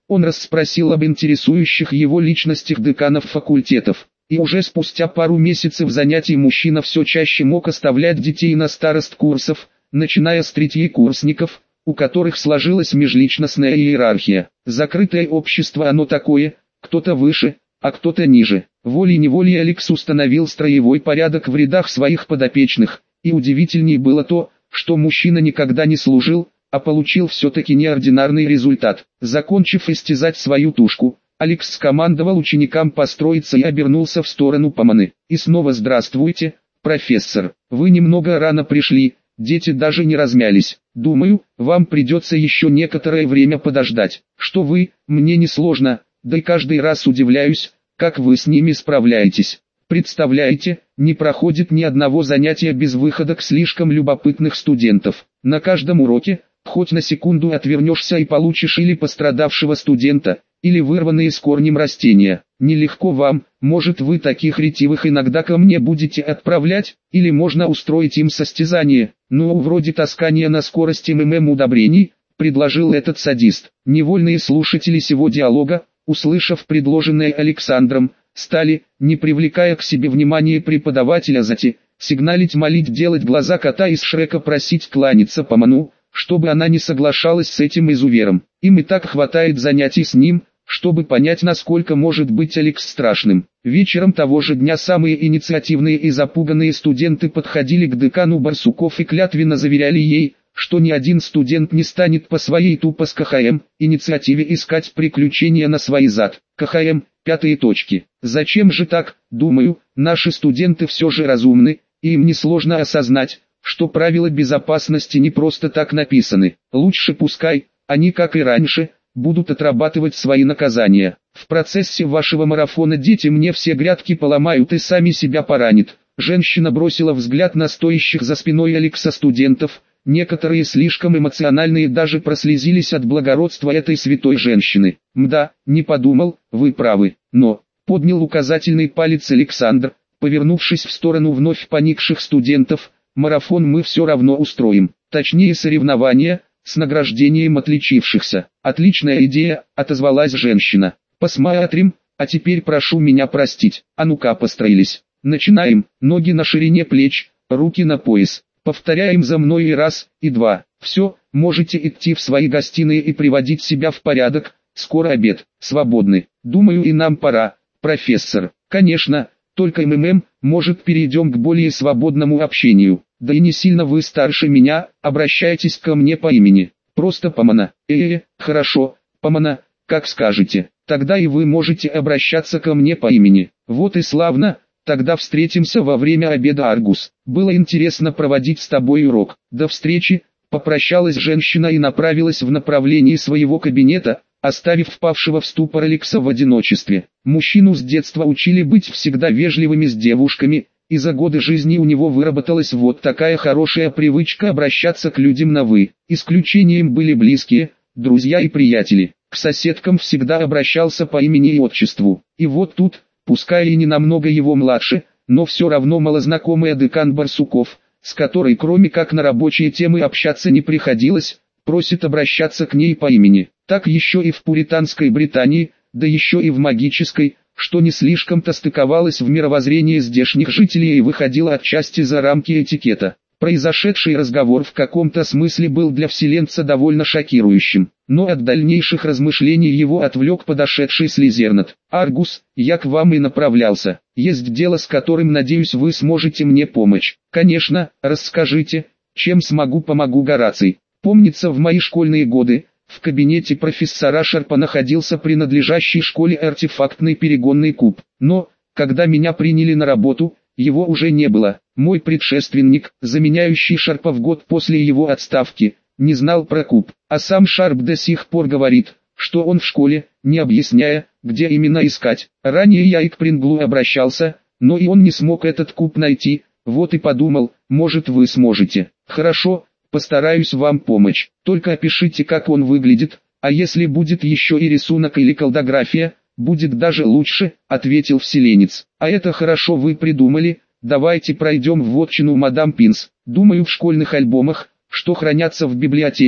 Он расспросил об интересующих его личностях деканов факультетов. И уже спустя пару месяцев занятий мужчина все чаще мог оставлять детей на старост курсов, начиная с третьекурсников, у которых сложилась межличностная иерархия. Закрытое общество оно такое, кто-то выше, а кто-то ниже. Волей-неволей Алекс установил строевой порядок в рядах своих подопечных, и удивительней было то, что мужчина никогда не служил, а получил все-таки неординарный результат. Закончив истязать свою тушку, Алекс скомандовал ученикам построиться и обернулся в сторону Поманы. И снова здравствуйте, профессор. Вы немного рано пришли, дети даже не размялись. Думаю, вам придется еще некоторое время подождать. Что вы, мне не сложно, да и каждый раз удивляюсь, как вы с ними справляетесь. Представляете, не проходит ни одного занятия без выходок слишком любопытных студентов. На каждом уроке, хоть на секунду отвернешься и получишь или пострадавшего студента, или вырванные с корнем растения. Нелегко вам, может вы таких ретивых иногда ко мне будете отправлять, или можно устроить им состязание, ну вроде таскания на скорости МММ удобрений, предложил этот садист. Невольные слушатели сего диалога, услышав предложенное Александром, стали, не привлекая к себе внимания преподавателя зати, сигналить, молить, делать глаза кота из Шрека, просить кланяться Поману, чтобы она не соглашалась с этим изувером. Им и так хватает занятий с ним, чтобы понять, насколько может быть Алекс страшным. Вечером того же дня самые инициативные и запуганные студенты подходили к декану Барсуков и клятвенно заверяли ей, что ни один студент не станет по своей тупо с КХМ инициативе искать приключения на свой зад. КХМ, пятые точки. Зачем же так, думаю, наши студенты все же разумны, и им несложно осознать, что правила безопасности не просто так написаны. Лучше пускай, они как и раньше, будут отрабатывать свои наказания. В процессе вашего марафона дети мне все грядки поломают и сами себя поранят. Женщина бросила взгляд на стоящих за спиной Алекса студентов, некоторые слишком эмоциональные даже прослезились от благородства этой святой женщины. Мда, не подумал, вы правы, но, поднял указательный палец Александр, повернувшись в сторону вновь поникших студентов, марафон мы все равно устроим, точнее соревнования, с награждением отличившихся. Отличная идея, отозвалась женщина. Посмотрим, а теперь прошу меня простить. А ну-ка построились. Начинаем. Ноги на ширине плеч, руки на пояс. Повторяем за мной и раз, и два. Все, можете идти в свои гостиные и приводить себя в порядок. Скоро обед. Свободны. Думаю, и нам пора, профессор. Конечно, только МММ, может перейдем к более свободному общению. Да и не сильно вы старше меня, обращайтесь ко мне по имени. Просто Помана. Э-э, хорошо, Помана, как скажете. Тогда и вы можете обращаться ко мне по имени. Вот и славно, тогда встретимся во время обеда, Аргус. Было интересно проводить с тобой урок. До встречи, попрощалась женщина и направилась в направлении своего кабинета, оставив впавшего в ступор Алекса в одиночестве. Мужчину с детства учили быть всегда вежливыми с девушками, и за годы жизни у него выработалась вот такая хорошая привычка обращаться к людям на «вы». Исключением были близкие, друзья и приятели. К соседкам всегда обращался по имени и отчеству. И вот тут, пускай и не намного его младше, но все равно малознакомая декан Барсуков, с которой кроме как на рабочие темы общаться не приходилось, просит обращаться к ней по имени. Так еще и в пуританской Британии, да еще и в магической, что не слишком-то стыковалось в мировоззрении здешних жителей и выходило отчасти за рамки этикета. Произошедший разговор в каком-то смысле был для вселенца довольно шокирующим, но от дальнейших размышлений его отвлек подошедший Слизернат. «Аргус, я к вам и направлялся. Есть дело, с которым, надеюсь, вы сможете мне помочь». «Конечно, расскажите, чем смогу, помогу, Гораций». Помнится, в мои школьные годы, в кабинете профессора Шарпа находился принадлежащий школе артефактный перегонный куб. Но, когда меня приняли на работу, его уже не было. Мой предшественник, заменяющий Шарпа в год после его отставки, не знал про куб. А сам Шарп до сих пор говорит, что он в школе, не объясняя, где именно искать. Ранее я и к Принглу обращался, но и он не смог этот куб найти. Вот и подумал, может вы сможете. Хорошо. Постараюсь вам помочь, только опишите, как он выглядит, а если будет еще и рисунок или колдография, будет даже лучше, ответил вселенец. А это хорошо вы придумали, давайте пройдем в вотчину мадам Пинс. Думаю, в школьных альбомах, что хранятся в библиотеке,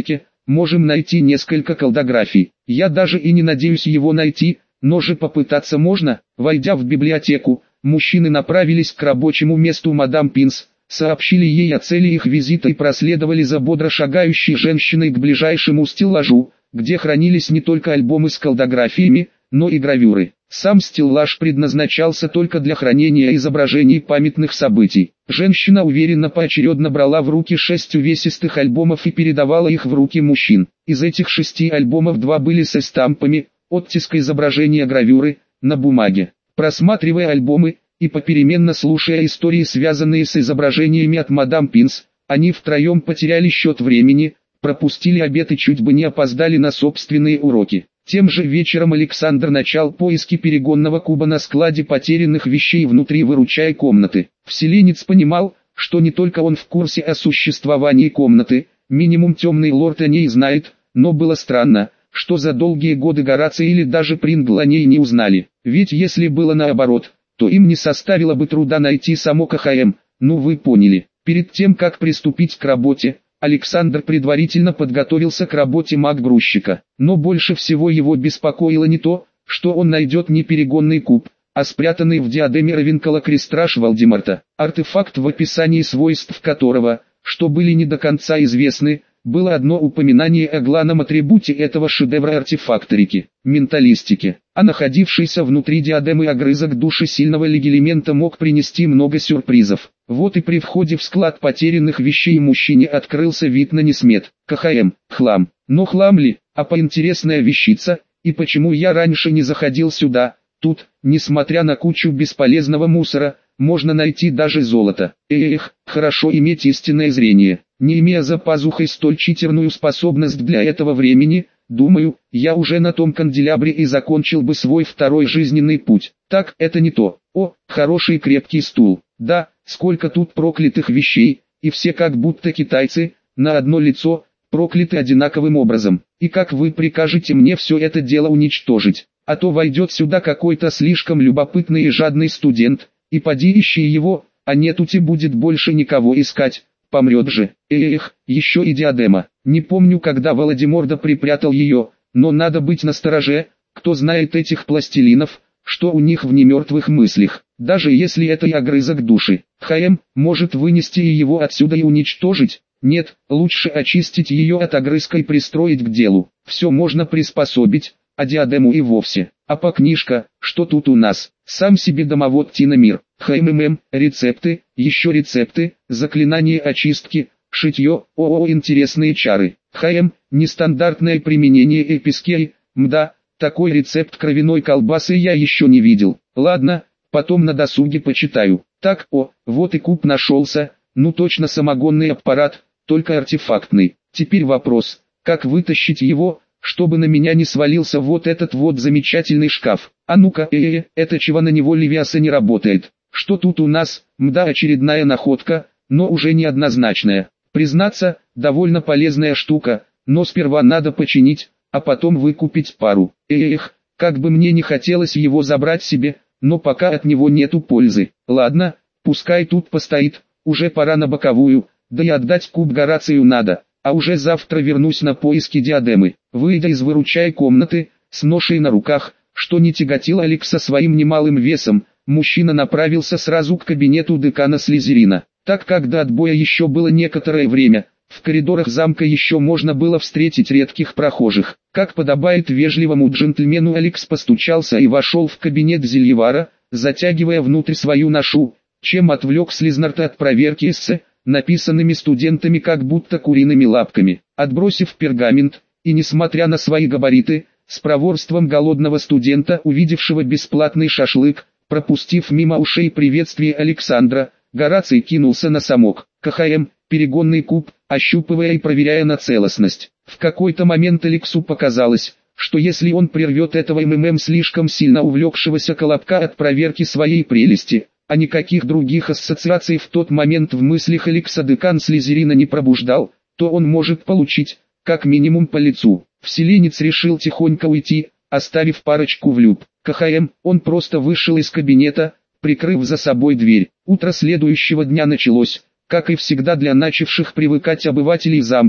можем найти несколько колдографий. Я даже и не надеюсь его найти, но же попытаться можно. Войдя в библиотеку, мужчины направились к рабочему месту мадам Пинс, сообщили ей о цели их визита и проследовали за бодро шагающей женщиной к ближайшему стеллажу, где хранились не только альбомы с колдографиями, но и гравюры. Сам стеллаж предназначался только для хранения изображений памятных событий. Женщина уверенно поочередно брала в руки шесть увесистых альбомов и передавала их в руки мужчин. Из этих шести альбомов два были с эстампами, оттиска изображения гравюры, на бумаге. Просматривая альбомы и попеременно слушая истории, связанные с изображениями от мадам Пинс, они втроем потеряли счет времени, пропустили обед и чуть бы не опоздали на собственные уроки. Тем же вечером Александр начал поиски перегонного куба на складе потерянных вещей внутри выручай комнаты. Вселенец понимал, что не только он в курсе о существовании комнаты, минимум темный лорд о ней знает, но было странно, что за долгие годы Гораций или даже Прингл о ней не узнали. Ведь если было наоборот, то им не составило бы труда найти само КХМ, ну вы поняли. Перед тем как приступить к работе, Александр предварительно подготовился к работе маг-грузчика. Но больше всего его беспокоило не то, что он найдет не перегонный куб, а спрятанный в диадеме Равенкала крестраж Волдеморта. Артефакт, в описании свойств которого, что были не до конца известны, было одно упоминание о главном атрибуте этого шедевра артефакторики – менталистики. А находившийся внутри диадемы огрызок души сильного легилемента мог принести много сюрпризов. Вот и при входе в склад потерянных вещей мужчине открылся вид на несмет. КХМ, хлам. Но хлам ли, а поинтересная вещица, и почему я раньше не заходил сюда? Тут, несмотря на кучу бесполезного мусора, можно найти даже золото. Эх, хорошо иметь истинное зрение. Не имея за пазухой столь читерную способность для этого времени, думаю, я уже на том канделябре и закончил бы свой второй жизненный путь. Так, это не то. О, хороший крепкий стул. Да, сколько тут проклятых вещей, и все как будто китайцы, на одно лицо, прокляты одинаковым образом. И как вы прикажете мне все это дело уничтожить? А то войдет сюда какой-то слишком любопытный и жадный студент, и поди ищи его, а нетути будет больше никого искать, помрет же. Эх, еще и диадема. Не помню, когда Володиморда припрятал ее, но надо быть настороже, кто знает этих пластилинов, что у них в немертвых мыслях. Даже если это и огрызок души, ХМ может вынести и его отсюда и уничтожить. Нет, лучше очистить ее от огрызка и пристроить к делу. Все можно приспособить, а диадему и вовсе. А по книжка, что тут у нас? Сам себе домовод Тиномир. ХММ, рецепты, еще рецепты, заклинания очистки, шитье, ООО интересные чары. ХМ, нестандартное применение эпискей, мда, такой рецепт кровяной колбасы я еще не видел. Ладно, потом на досуге почитаю. Так, о, вот и куб нашелся, ну точно самогонный аппарат, только артефактный. Теперь вопрос, как вытащить его, чтобы на меня не свалился вот этот вот замечательный шкаф. А ну-ка, э-э, это чего на него Левиаса не работает? Что тут у нас? Мда, очередная находка, но уже неоднозначная. Признаться, довольно полезная штука, но сперва надо починить, а потом выкупить пару. Эх, как бы мне не хотелось его забрать себе, но пока от него нету пользы. Ладно, пускай тут постоит, уже пора на боковую, да и отдать куб Горацию надо. А уже завтра вернусь на поиски диадемы. Выйдя из выручай комнаты, с ношей на руках, что не тяготило Алекса своим немалым весом, мужчина направился сразу к кабинету декана Слизерина. Так как до отбоя еще было некоторое время, в коридорах замка еще можно было встретить редких прохожих. Как подобает вежливому джентльмену, Алекс постучался и вошел в кабинет Зельевара, затягивая внутрь свою ношу, чем отвлек Слизнарта от проверки эссе, написанными студентами как будто куриными лапками. Отбросив пергамент, и несмотря на свои габариты, с проворством голодного студента, увидевшего бесплатный шашлык, пропустив мимо ушей приветствие Александра, Гораций кинулся на замок. КХМ, перегонный куб, ощупывая и проверяя на целостность. В какой-то момент Алексу показалось, что если он прервет этого МММ слишком сильно увлекшегося колобка от проверки своей прелести, а никаких других ассоциаций в тот момент в мыслях Алекса декан Слизерина не пробуждал, то он может получить, как минимум по лицу. Вселенец решил тихонько уйти, оставив парочку влюб. КХМ, он просто вышел из кабинета, прикрыв за собой дверь. Утро следующего дня началось, как и всегда для начавших привыкать обывателей замка,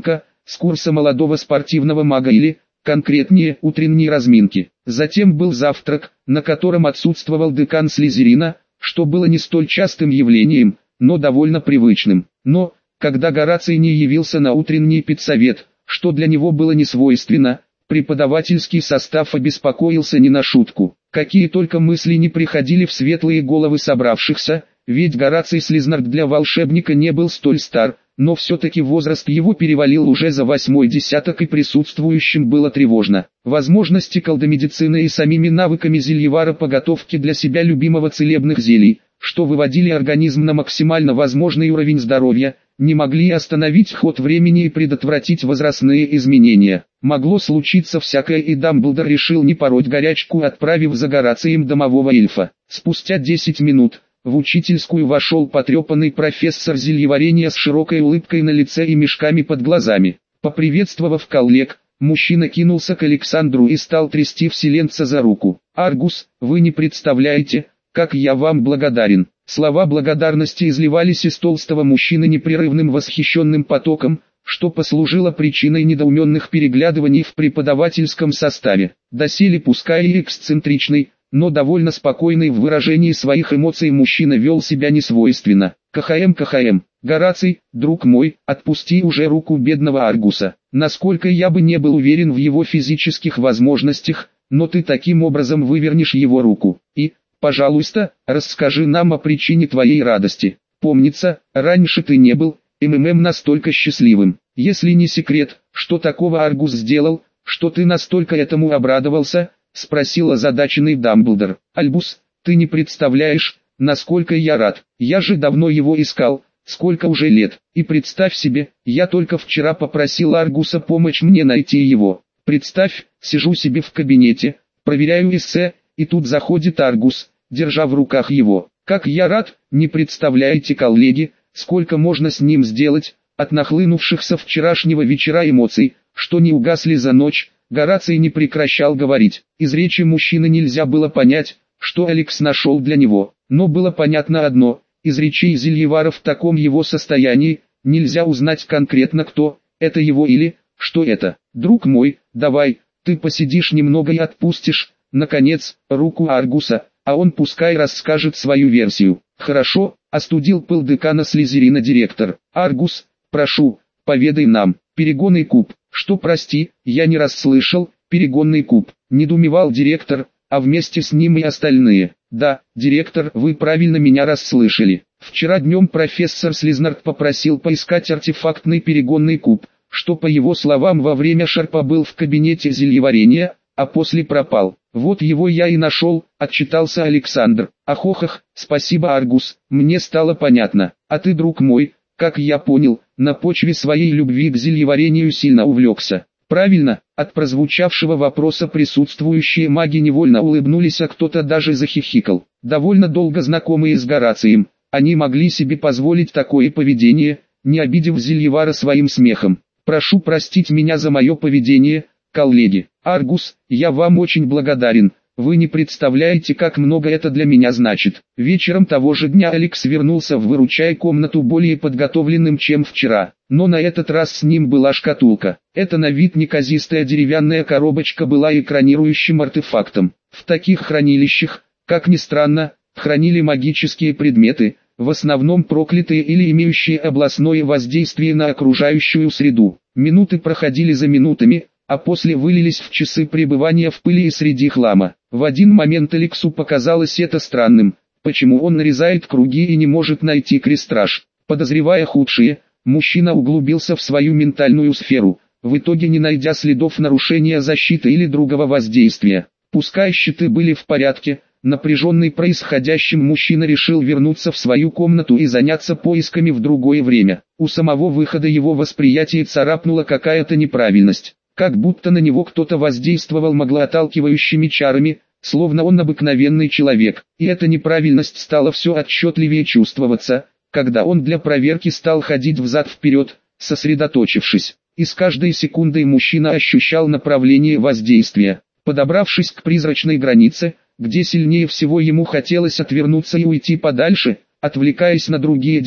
с курса молодого спортивного мага или, конкретнее, утренней разминки. Затем был завтрак, на котором отсутствовал декан Слизерина, что было не столь частым явлением, но довольно привычным. Но, когда Гораций не явился на утренний педсовет, что для него было не свойственно, преподавательский состав обеспокоился не на шутку. Какие только мысли не приходили в светлые головы собравшихся, ведь Гораций Слизнард для волшебника не был столь стар, но все-таки возраст его перевалил уже за восьмой десяток, и присутствующим было тревожно. Возможности колдомедицины и самими навыками зельевара по готовке для себя любимого целебных зелий, что выводили организм на максимально возможный уровень здоровья, не могли остановить ход времени и предотвратить возрастные изменения. Могло случиться всякое, и Дамблдор решил не пороть горячку, отправив за Горацием домового эльфа. Спустя десять минут в учительскую вошел потрепанный профессор зельеварения с широкой улыбкой на лице и мешками под глазами. Поприветствовав коллег, мужчина кинулся к Александру и стал трясти вселенца за руку. «Аргус, вы не представляете, как я вам благодарен». Слова благодарности изливались из толстого мужчины непрерывным восхищенным потоком, что послужило причиной недоуменных переглядываний в преподавательском составе. Доселе пускай и эксцентричный, но довольно спокойный в выражении своих эмоций мужчина вел себя несвойственно. «КХМ, КХМ, Гораций, друг мой, отпусти уже руку бедного Аргуса. Насколько я бы не был уверен в его физических возможностях, но ты таким образом вывернешь его руку. И, пожалуйста, расскажи нам о причине твоей радости. Помнится, раньше ты не был, МММ, настолько счастливым. Если не секрет, что такого Аргус сделал, что ты настолько этому обрадовался?» — спросил озадаченный Дамблдор. «Альбус, ты не представляешь, насколько я рад. Я же давно его искал, сколько уже лет. И представь себе, я только вчера попросил Аргуса помочь мне найти его. Представь, сижу себе в кабинете, проверяю эссе, и тут заходит Аргус, держа в руках его. Как я рад, не представляете, коллеги, сколько можно с ним сделать, от нахлынувшихся вчерашнего вечера эмоций, что не угасли за ночь». Гораций не прекращал говорить. Из речи мужчины нельзя было понять, что Алекс нашел для него, но было понятно одно: из речей зельевара в таком его состоянии нельзя узнать конкретно, кто это его или что это. «Друг мой, давай, ты посидишь немного и отпустишь, наконец, руку Аргуса, а он пускай расскажет свою версию». «Хорошо», — остудил пыл декана Слизерина директор. «Аргус, прошу, поведай нам». «Перегонный куб». «Что, прости, я не расслышал?» «Перегонный куб», — недоумевал директор, а вместе с ним и остальные. «Да, директор, вы правильно меня расслышали. Вчера днем профессор Слизнард попросил поискать артефактный перегонный куб, что, по его словам, во время шарпа был в кабинете зельеварения, а после пропал. Вот его я и нашел», — отчитался Александр. «Ахохах, спасибо, Аргус, мне стало понятно. А ты, друг мой, как я понял, на почве своей любви к зельеварению сильно увлекся». «Правильно», — от прозвучавшего вопроса присутствующие маги невольно улыбнулись, а кто-то даже захихикал. Довольно долго знакомые с Горацием, они могли себе позволить такое поведение, не обидев зельевара своим смехом. «Прошу простить меня за мое поведение, коллеги. Аргус, я вам очень благодарен. Вы не представляете, как много это для меня значит». Вечером того же дня Алекс вернулся в выручай комнату более подготовленным, чем вчера. Но на этот раз с ним была шкатулка. Эта на вид неказистая деревянная коробочка была экранирующим артефактом. В таких хранилищах, как ни странно, хранили магические предметы, в основном проклятые или имеющие областное воздействие на окружающую среду. Минуты проходили за минутами, а после вылились в часы пребывания в пыли и среди хлама. В один момент Алексу показалось это странным, почему он нарезает круги и не может найти крестраж. Подозревая худшее, мужчина углубился в свою ментальную сферу, в итоге не найдя следов нарушения защиты или другого воздействия. Пускай щиты были в порядке, напряженный происходящим мужчина решил вернуться в свою комнату и заняться поисками в другое время. У самого выхода его восприятие царапнула какая-то неправильность. Как будто на него кто-то воздействовал маглоотталкивающими чарами, словно он обыкновенный человек. И эта неправильность стала все отчетливее чувствоваться, когда он для проверки стал ходить взад-вперед, сосредоточившись. И с каждой секундой мужчина ощущал направление воздействия. Подобравшись к призрачной границе, где сильнее всего ему хотелось отвернуться и уйти подальше, отвлекаясь на другие дела,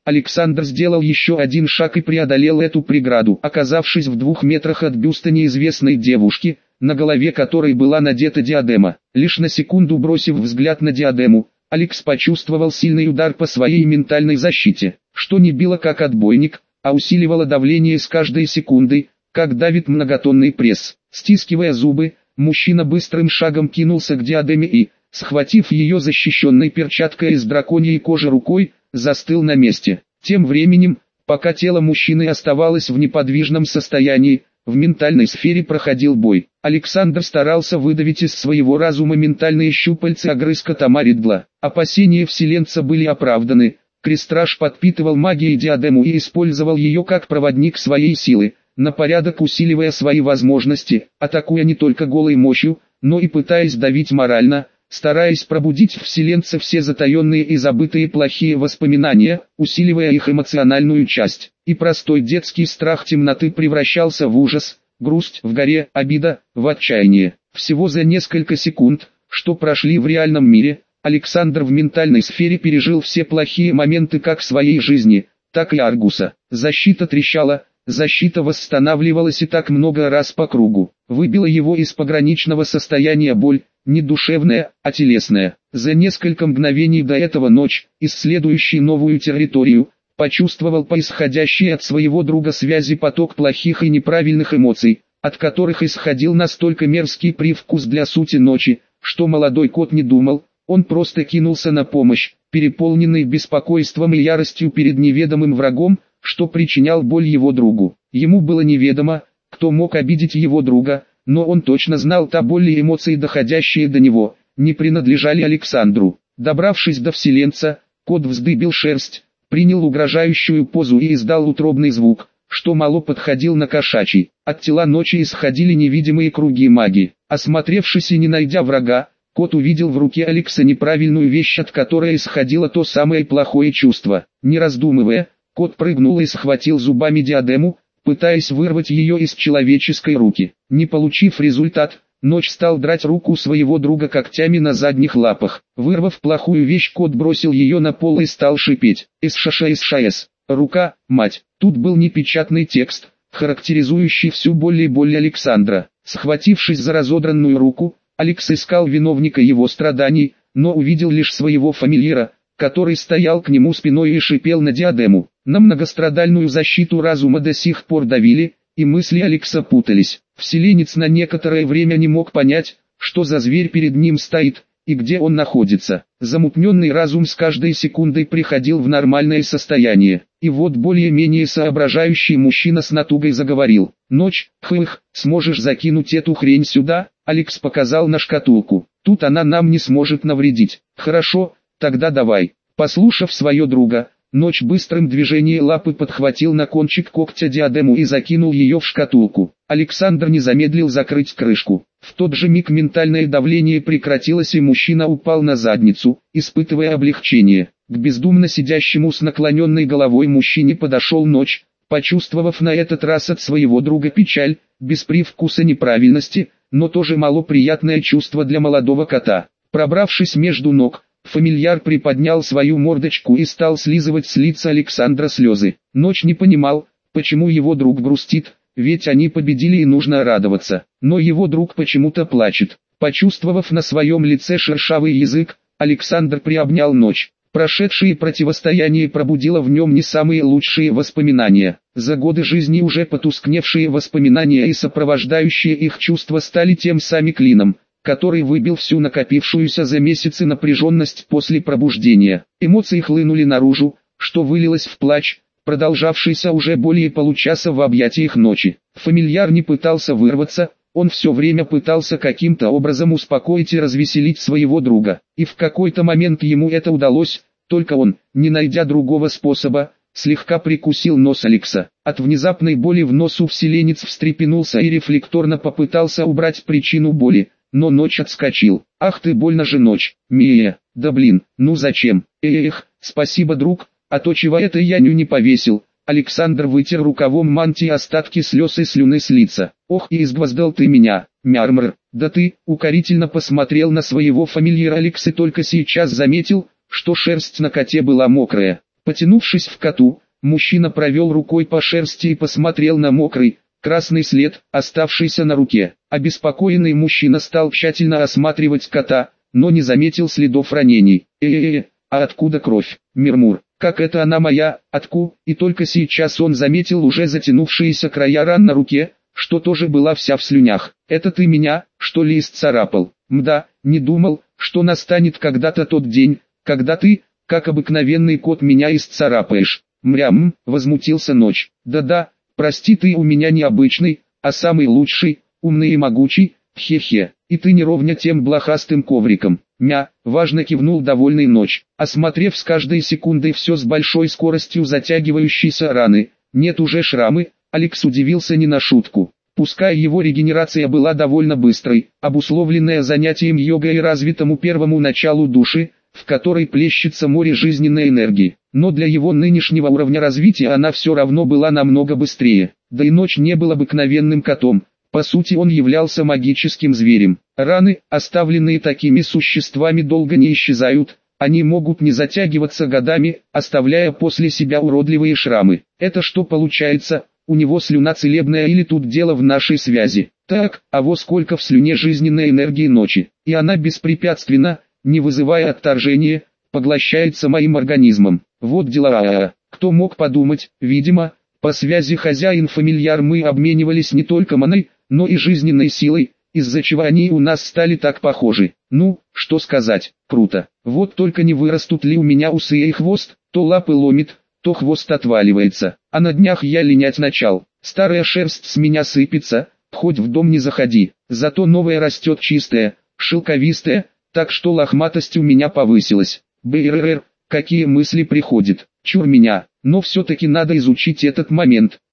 Александр сделал еще один шаг и преодолел эту преграду, оказавшись в двух метрах от бюста неизвестной девушки, на голове которой была надета диадема. Лишь на секунду бросив взгляд на диадему, Алекс почувствовал сильный удар по своей ментальной защите, что не било как отбойник, а усиливало давление с каждой секундой, как давит многотонный пресс. Стискивая зубы, мужчина быстрым шагом кинулся к диадеме и, схватив ее защищенной перчаткой из драконьей кожи рукой, застыл на месте. Тем временем, пока тело мужчины оставалось в неподвижном состоянии, в ментальной сфере проходил бой. Александр старался выдавить из своего разума ментальные щупальца огрызка Тамаридла. Опасения вселенца были оправданы. Крестраж подпитывал магией диадему и использовал ее как проводник своей силы, на порядок усиливая свои возможности, атакуя не только голой мощью, но и пытаясь давить морально, стараясь пробудить в вселенце все затаенные и забытые плохие воспоминания, усиливая их эмоциональную часть. И простой детский страх темноты превращался в ужас, грусть в горе, обида в отчаяние. Всего за несколько секунд, что прошли в реальном мире, Александр в ментальной сфере пережил все плохие моменты как своей жизни, так и Аргуса. Защита трещала, защита восстанавливалась и так много раз по кругу. Выбила его из пограничного состояния боль, не душевная, а телесная. За несколько мгновений до этого ночь, исследующий новую территорию, почувствовал по исходящей от своего друга связи поток плохих и неправильных эмоций, от которых исходил настолько мерзкий привкус для сути ночи, что молодой кот не думал, он просто кинулся на помощь, переполненный беспокойством и яростью перед неведомым врагом, что причинял боль его другу. Ему было неведомо, кто мог обидеть его друга, но он точно знал, та боль и эмоции, доходящие до него, не принадлежали Александру. Добравшись до вселенца, кот вздыбил шерсть, принял угрожающую позу и издал утробный звук, что мало подходил на кошачий. От тела ночи исходили невидимые круги магии. Осмотревшись и не найдя врага, кот увидел в руке Алекса неправильную вещь, от которой исходило то самое плохое чувство. Не раздумывая, кот прыгнул и схватил зубами диадему, пытаясь вырвать ее из человеческой руки. Не получив результат, Ночь стал драть руку своего друга когтями на задних лапах. Вырвав плохую вещь, кот бросил ее на пол и стал шипеть. «СШШСШС. Рука, мать». Тут был непечатный текст, характеризующий всю боль и боль Александра. Схватившись за разодранную руку, Алекс искал виновника его страданий, но увидел лишь своего фамильяра, который стоял к нему спиной и шипел на диадему. На многострадальную защиту разума до сих пор давили, и мысли Алекса путались. Вселенец на некоторое время не мог понять, что за зверь перед ним стоит, и где он находится. Замутненный разум с каждой секундой приходил в нормальное состояние. И вот более-менее соображающий мужчина с натугой заговорил. «Ночь, хых, сможешь закинуть эту хрень сюда?» Алекс показал на шкатулку. «Тут она нам не сможет навредить». «Хорошо, тогда давай». Послушав свое друга, Ночь быстрым движением лапы подхватил на кончик когтя диадему и закинул ее в шкатулку. Александр не замедлил закрыть крышку. В тот же миг ментальное давление прекратилось и мужчина упал на задницу, испытывая облегчение. К бездумно сидящему с наклоненной головой мужчине подошел Ночь, почувствовав на этот раз от своего друга печаль, без привкуса неправильности, но тоже малоприятное чувство для молодого кота. Пробравшись между ног, фамильяр приподнял свою мордочку и стал слизывать с лица Александра слезы. Ночь не понимал, почему его друг грустит, ведь они победили и нужно радоваться. Но его друг почему-то плачет. Почувствовав на своем лице шершавый язык, Александр приобнял Ночь. Прошедшее противостояние пробудило в нем не самые лучшие воспоминания. За годы жизни уже потускневшие воспоминания и сопровождающие их чувства стали тем самым клином, который выбил всю накопившуюся за месяцы напряженность после пробуждения. Эмоции хлынули наружу, что вылилось в плач, продолжавшийся уже более получаса в объятиях Ночи. Фамильяр не пытался вырваться, он все время пытался каким-то образом успокоить и развеселить своего друга. И в какой-то момент ему это удалось, только он, не найдя другого способа, слегка прикусил нос Алекса. От внезапной боли в носу вселенец встрепенулся и рефлекторно попытался убрать причину боли. Но Ночь отскочил. «Ах ты, больно же, Ночь, Мия, да блин, ну зачем? Эх, спасибо, друг, а то чего это я ню не повесил». Александр вытер рукавом мантии остатки слез и слюны с лица. «Ох, и изгвоздал ты меня, мярмр, да ты», укорительно посмотрел на своего фамильяра Алекс и только сейчас заметил, что шерсть на коте была мокрая. Потянувшись в коту, мужчина провел рукой по шерсти и посмотрел на мокрый, красный след, оставшийся на руке. Обеспокоенный мужчина стал тщательно осматривать кота, но не заметил следов ранений. Э-э-э, а откуда кровь? Мирмур, как это она моя, отку? И только сейчас он заметил уже затянувшиеся края ран на руке, что тоже была вся в слюнях. Это ты меня, что ли, исцарапал? Мда, не думал, что настанет когда-то тот день, когда ты, как обыкновенный кот, меня исцарапаешь. Мрям, возмутился Ночь. Да-да, прости, ты у меня не обычный, а самый лучший, умный и могучий, хе-хе. И ты не ровня тем блохастым ковриком. Мя, важно кивнул довольный Ночь, осмотрев с каждой секундой все с большой скоростью затягивающиеся раны. Нет уже шрамы. Алекс удивился не на шутку. Пускай его регенерация была довольно быстрой, обусловленная занятием йогой и развитому первому началу души, в которой плещется море жизненной энергии, но для его нынешнего уровня развития она все равно была намного быстрее. Да и Ночь не был обыкновенным котом, по сути он являлся магическим зверем. Раны, оставленные такими существами, долго не исчезают, они могут не затягиваться годами, оставляя после себя уродливые шрамы. Это что получается? У него слюна целебная или тут дело в нашей связи? Так, а вот сколько в слюне жизненной энергии Ночи, и она беспрепятственно, не вызывая отторжения, поглощается моим организмом. Вот дела. Кто мог подумать, видимо, по связи хозяин-фамильяр мы обменивались не только маной, но и жизненной силой, из-за чего они у нас стали так похожи. Ну, что сказать, круто. Вот только не вырастут ли у меня усы и хвост, то лапы ломит, то хвост отваливается. А на днях я линять начал, старая шерсть с меня сыпется, хоть в дом не заходи. Зато новая растет чистая, шелковистая, так что лохматость у меня повысилась. Бррр, какие мысли приходят, чур меня, но все-таки надо изучить этот момент.